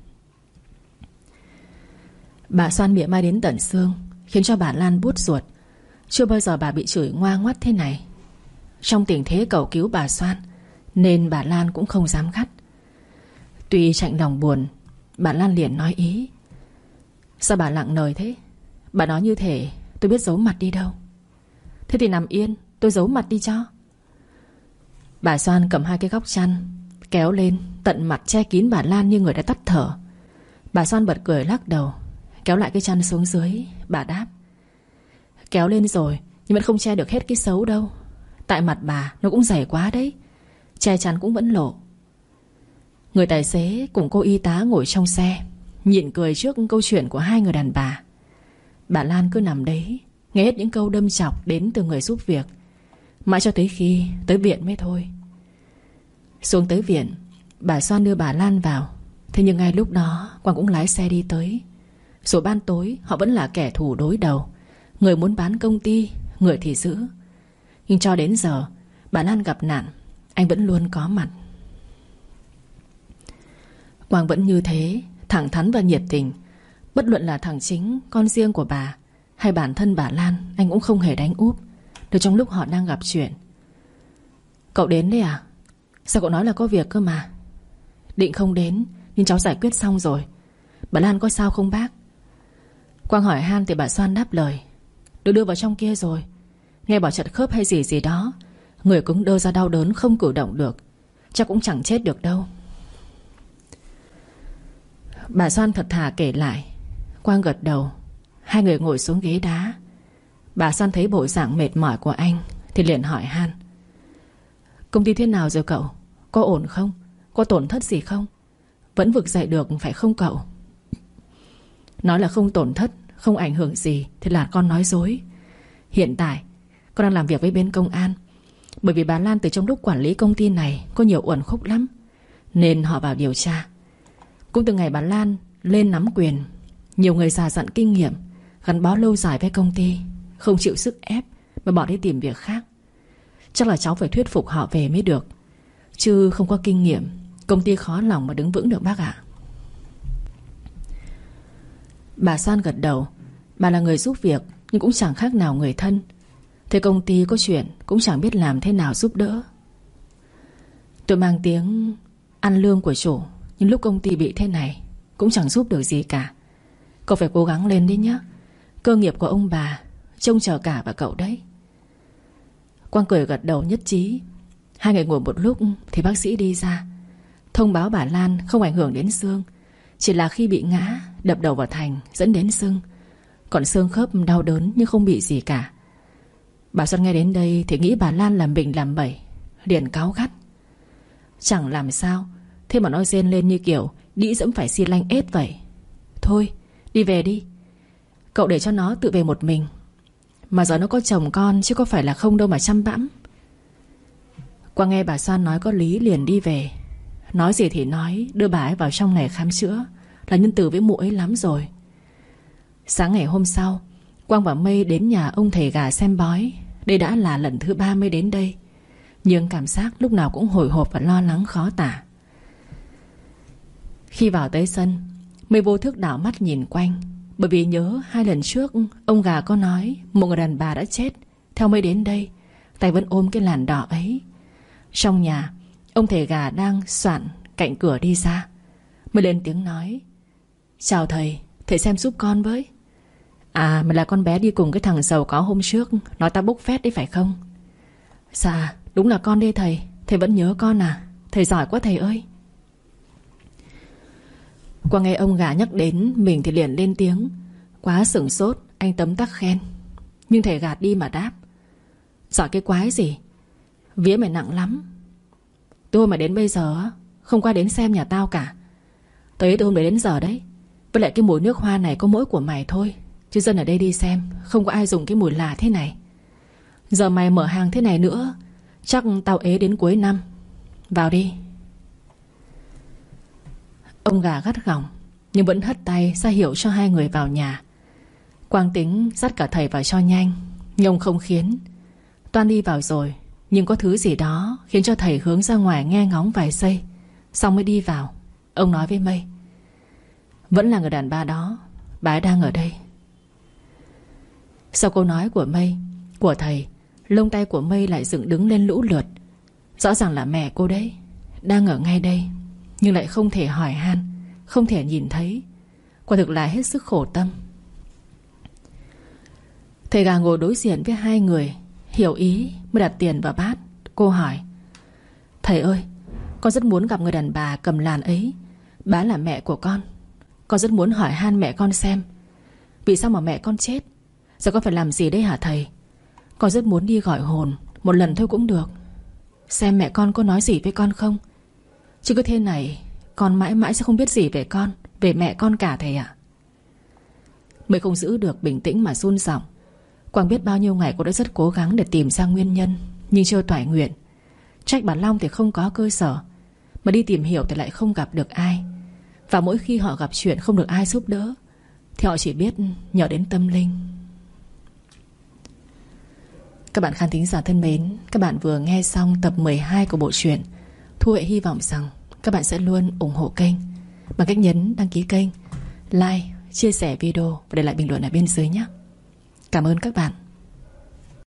Bà Soan mỉa mai đến tận xương, khiến cho bà Lan buốt ruột. Chưa bao giờ bà bị chửi ngoa ngoắt thế này. Trong tình thế cầu cứu bà Soan nên bà Lan cũng không dám gắt. Tuy chạnh lòng buồn, bà Lan liền nói ý. Sao bà lặng lời thế? Bà nói như thể tôi biết giấu mặt đi đâu. Thế thì nằm yên, tôi giấu mặt đi cho. Bà Soan cầm hai cái góc chăn kéo lên tận mặt che kín bà Lan như người đã tắt thở. Bà Soan bật cười lắc đầu, kéo lại cái chăn xuống dưới. Bà đáp: kéo lên rồi nhưng vẫn không che được hết cái xấu đâu. Tại mặt bà nó cũng dày quá đấy, che chắn cũng vẫn lộ. Người tài xế cùng cô y tá ngồi trong xe nhịn cười trước câu chuyện của hai người đàn bà. Bà Lan cứ nằm đấy nghe hết những câu đâm chọc đến từ người giúp việc, mãi cho tới khi tới viện mới thôi. Xuống tới viện, bà Soan đưa bà Lan vào. Thế nhưng ngay lúc đó Quang cũng lái xe đi tới. Rồi ban tối họ vẫn là kẻ thù đối đầu, người muốn bán công ty, người thì giữ. Nhưng cho đến giờ bà Lan gặp nạn, anh vẫn luôn có mặt. Quang vẫn như thế, thẳng thắn và nhiệt tình. Bất luận là thằng Chính, con riêng của bà, hay bản thân bà Lan, anh cũng không hề đánh úp. Được trong lúc họ đang gặp chuyện. Cậu đến đấy à? Sao cậu nói là có việc cơ mà? Định không đến, nhưng cháu giải quyết xong rồi. Bà Lan có sao không bác? Quang hỏi han thì bà Soan đáp lời: được đưa vào trong kia rồi. Nghe bảo chật khớp hay gì gì đó, người cứng đơ ra đau đớn không cử động được, chắc cũng chẳng chết được đâu. Bà Soan thật thà kể lại. Quang gật đầu. Hai người ngồi xuống ghế đá. Bà Soan thấy bộ dạng mệt mỏi của anh thì liền hỏi han: công ty thế nào rồi cậu? Có ổn không? Có tổn thất gì không? Vẫn vực dậy được phải không cậu? Nói là không tổn thất, không ảnh hưởng gì thì là con nói dối. Hiện tại con đang làm việc với bên công an. Bởi vì bà Lan từ trong lúc quản lý công ty này có nhiều uẩn khúc lắm, nên họ vào điều tra. Cũng từ ngày bà Lan lên nắm quyền, nhiều người già dặn kinh nghiệm, gắn bó lâu dài với công ty, không chịu sức ép mà bỏ đi tìm việc khác. Chắc là cháu phải thuyết phục họ về mới được, chứ không có kinh nghiệm công ty khó lòng mà đứng vững được bác ạ. Bà Soan gật đầu. Bà là người giúp việc nhưng cũng chẳng khác nào người thân. Thế công ty có chuyện cũng chẳng biết làm thế nào giúp đỡ. Tôi mang tiếng ăn lương của chủ, nhưng lúc công ty bị thế này cũng chẳng giúp được gì cả. Cậu phải cố gắng lên đi nhé. Cơ nghiệp của ông bà trông chờ cả vào cậu đấy. Quang cười gật đầu nhất trí. Hai người ngồi một lúc thì bác sĩ đi ra, thông báo bà Lan không ảnh hưởng đến xương, chỉ là khi bị ngã đập đầu vào thành dẫn đến sưng. Còn xương khớp đau đớn nhưng không bị gì cả. Bà Xuân nghe đến đây thì nghĩ bà Lan làm bệnh làm bậy, liền cáu gắt: chẳng làm sao, thế mà nó rên lên như kiểu đĩ dẫm phải xi lanh ết vậy. Thôi đi về đi, cậu để cho nó tự về một mình. Mà giờ nó có chồng con chứ có phải là không đâu mà chăm bẵm. Quang nghe bà Soan nói có lý liền đi về. Nói gì thì nói, đưa bà ấy vào trong này khám chữa là nhân từ với mụ ấy lắm rồi. Sáng ngày hôm sau, Quang và Mây đến nhà ông thầy gà xem bói. Đây đã là lần thứ 3 mới đến đây, nhưng cảm giác lúc nào cũng hồi hộp và lo lắng khó tả. Khi vào tới sân, Mây vô thức đảo mắt nhìn quanh, bởi vì nhớ 2 lần trước ông gà có nói một người đàn bà đã chết. Theo Mây đến đây, tay vẫn ôm cái làn đỏ ấy. Trong nhà, ông thầy gà đang soạn cạnh cửa đi ra. Mây lên tiếng nói: chào thầy, thầy xem giúp con với. À, mà là con bé đi cùng cái thằng giàu có hôm trước nói ta bốc phét đấy phải không? Dạ, đúng là con đây thầy. Thầy vẫn nhớ con à? Thầy giỏi quá thầy ơi. Qua nghe ông gà nhắc đến mình thì liền lên tiếng. Quá sửng sốt, anh tấm tắc khen. Nhưng thầy gạt đi mà đáp: giỏi cái quái gì, vía mày nặng lắm. Tôi mà đến bây giờ không qua đến xem nhà tao cả. Tới từ hôm đấy đến giờ đấy. Với lại cái mùi nước hoa này có mỗi của mày thôi, chứ dân ở đây đi xem không có ai dùng cái mùi lạ thế này. Giờ mày mở hàng thế này nữa Chắc tao ế đến cuối năm. Vào đi. Ông Gà gắt gỏng nhưng vẫn hất tay ra hiệu cho hai người vào nhà. Quang tính dắt cả thầy vào cho nhanh, nhưng ông không khiến. Toan đi vào rồi, nhưng có thứ gì đó khiến cho thầy hướng ra ngoài nghe ngóng vài giây, xong mới đi vào. Ông nói với Mây: Vẫn là người đàn bà đó, bà ấy đang ở đây. Sau câu nói của Mây, của thầy, lông tay của Mây lại dựng đứng lên lũ lượt. Rõ ràng là mẹ cô đấy, đang ở ngay đây, nhưng lại không thể hỏi han, không thể nhìn thấy. Quả thực là hết sức khổ tâm. Thầy Gà ngồi đối diện với hai người, hiểu ý mới đặt tiền vào bát. Cô hỏi: Thầy ơi, con rất muốn gặp người đàn bà cầm làn ấy. Bà là mẹ của con. Con rất muốn hỏi han mẹ con xem vì sao mà mẹ con chết. Giờ con phải làm gì đây hả thầy? Con rất muốn đi gọi hồn một lần thôi cũng được, xem mẹ con có nói gì với con không. Chứ cứ thế này con mãi mãi sẽ không biết gì về con, về mẹ con cả thầy ạ. Mới không giữ được bình tĩnh mà run giọng. Quang biết bao nhiêu ngày cô đã rất cố gắng để tìm ra nguyên nhân, nhưng chưa toại nguyện. Trách bà Long thì không có cơ sở, mà đi tìm hiểu thì lại không gặp được ai. Và mỗi khi họ gặp chuyện không được ai giúp đỡ thì họ chỉ biết nhờ đến tâm linh. Các bạn khán thính giả thân mến, các bạn vừa nghe xong tập 12 của bộ truyện. Thu Huệ hy vọng rằng các bạn sẽ luôn ủng hộ kênh bằng cách nhấn đăng ký kênh, like, chia sẻ video và để lại bình luận ở bên dưới nhé. Cảm ơn các bạn.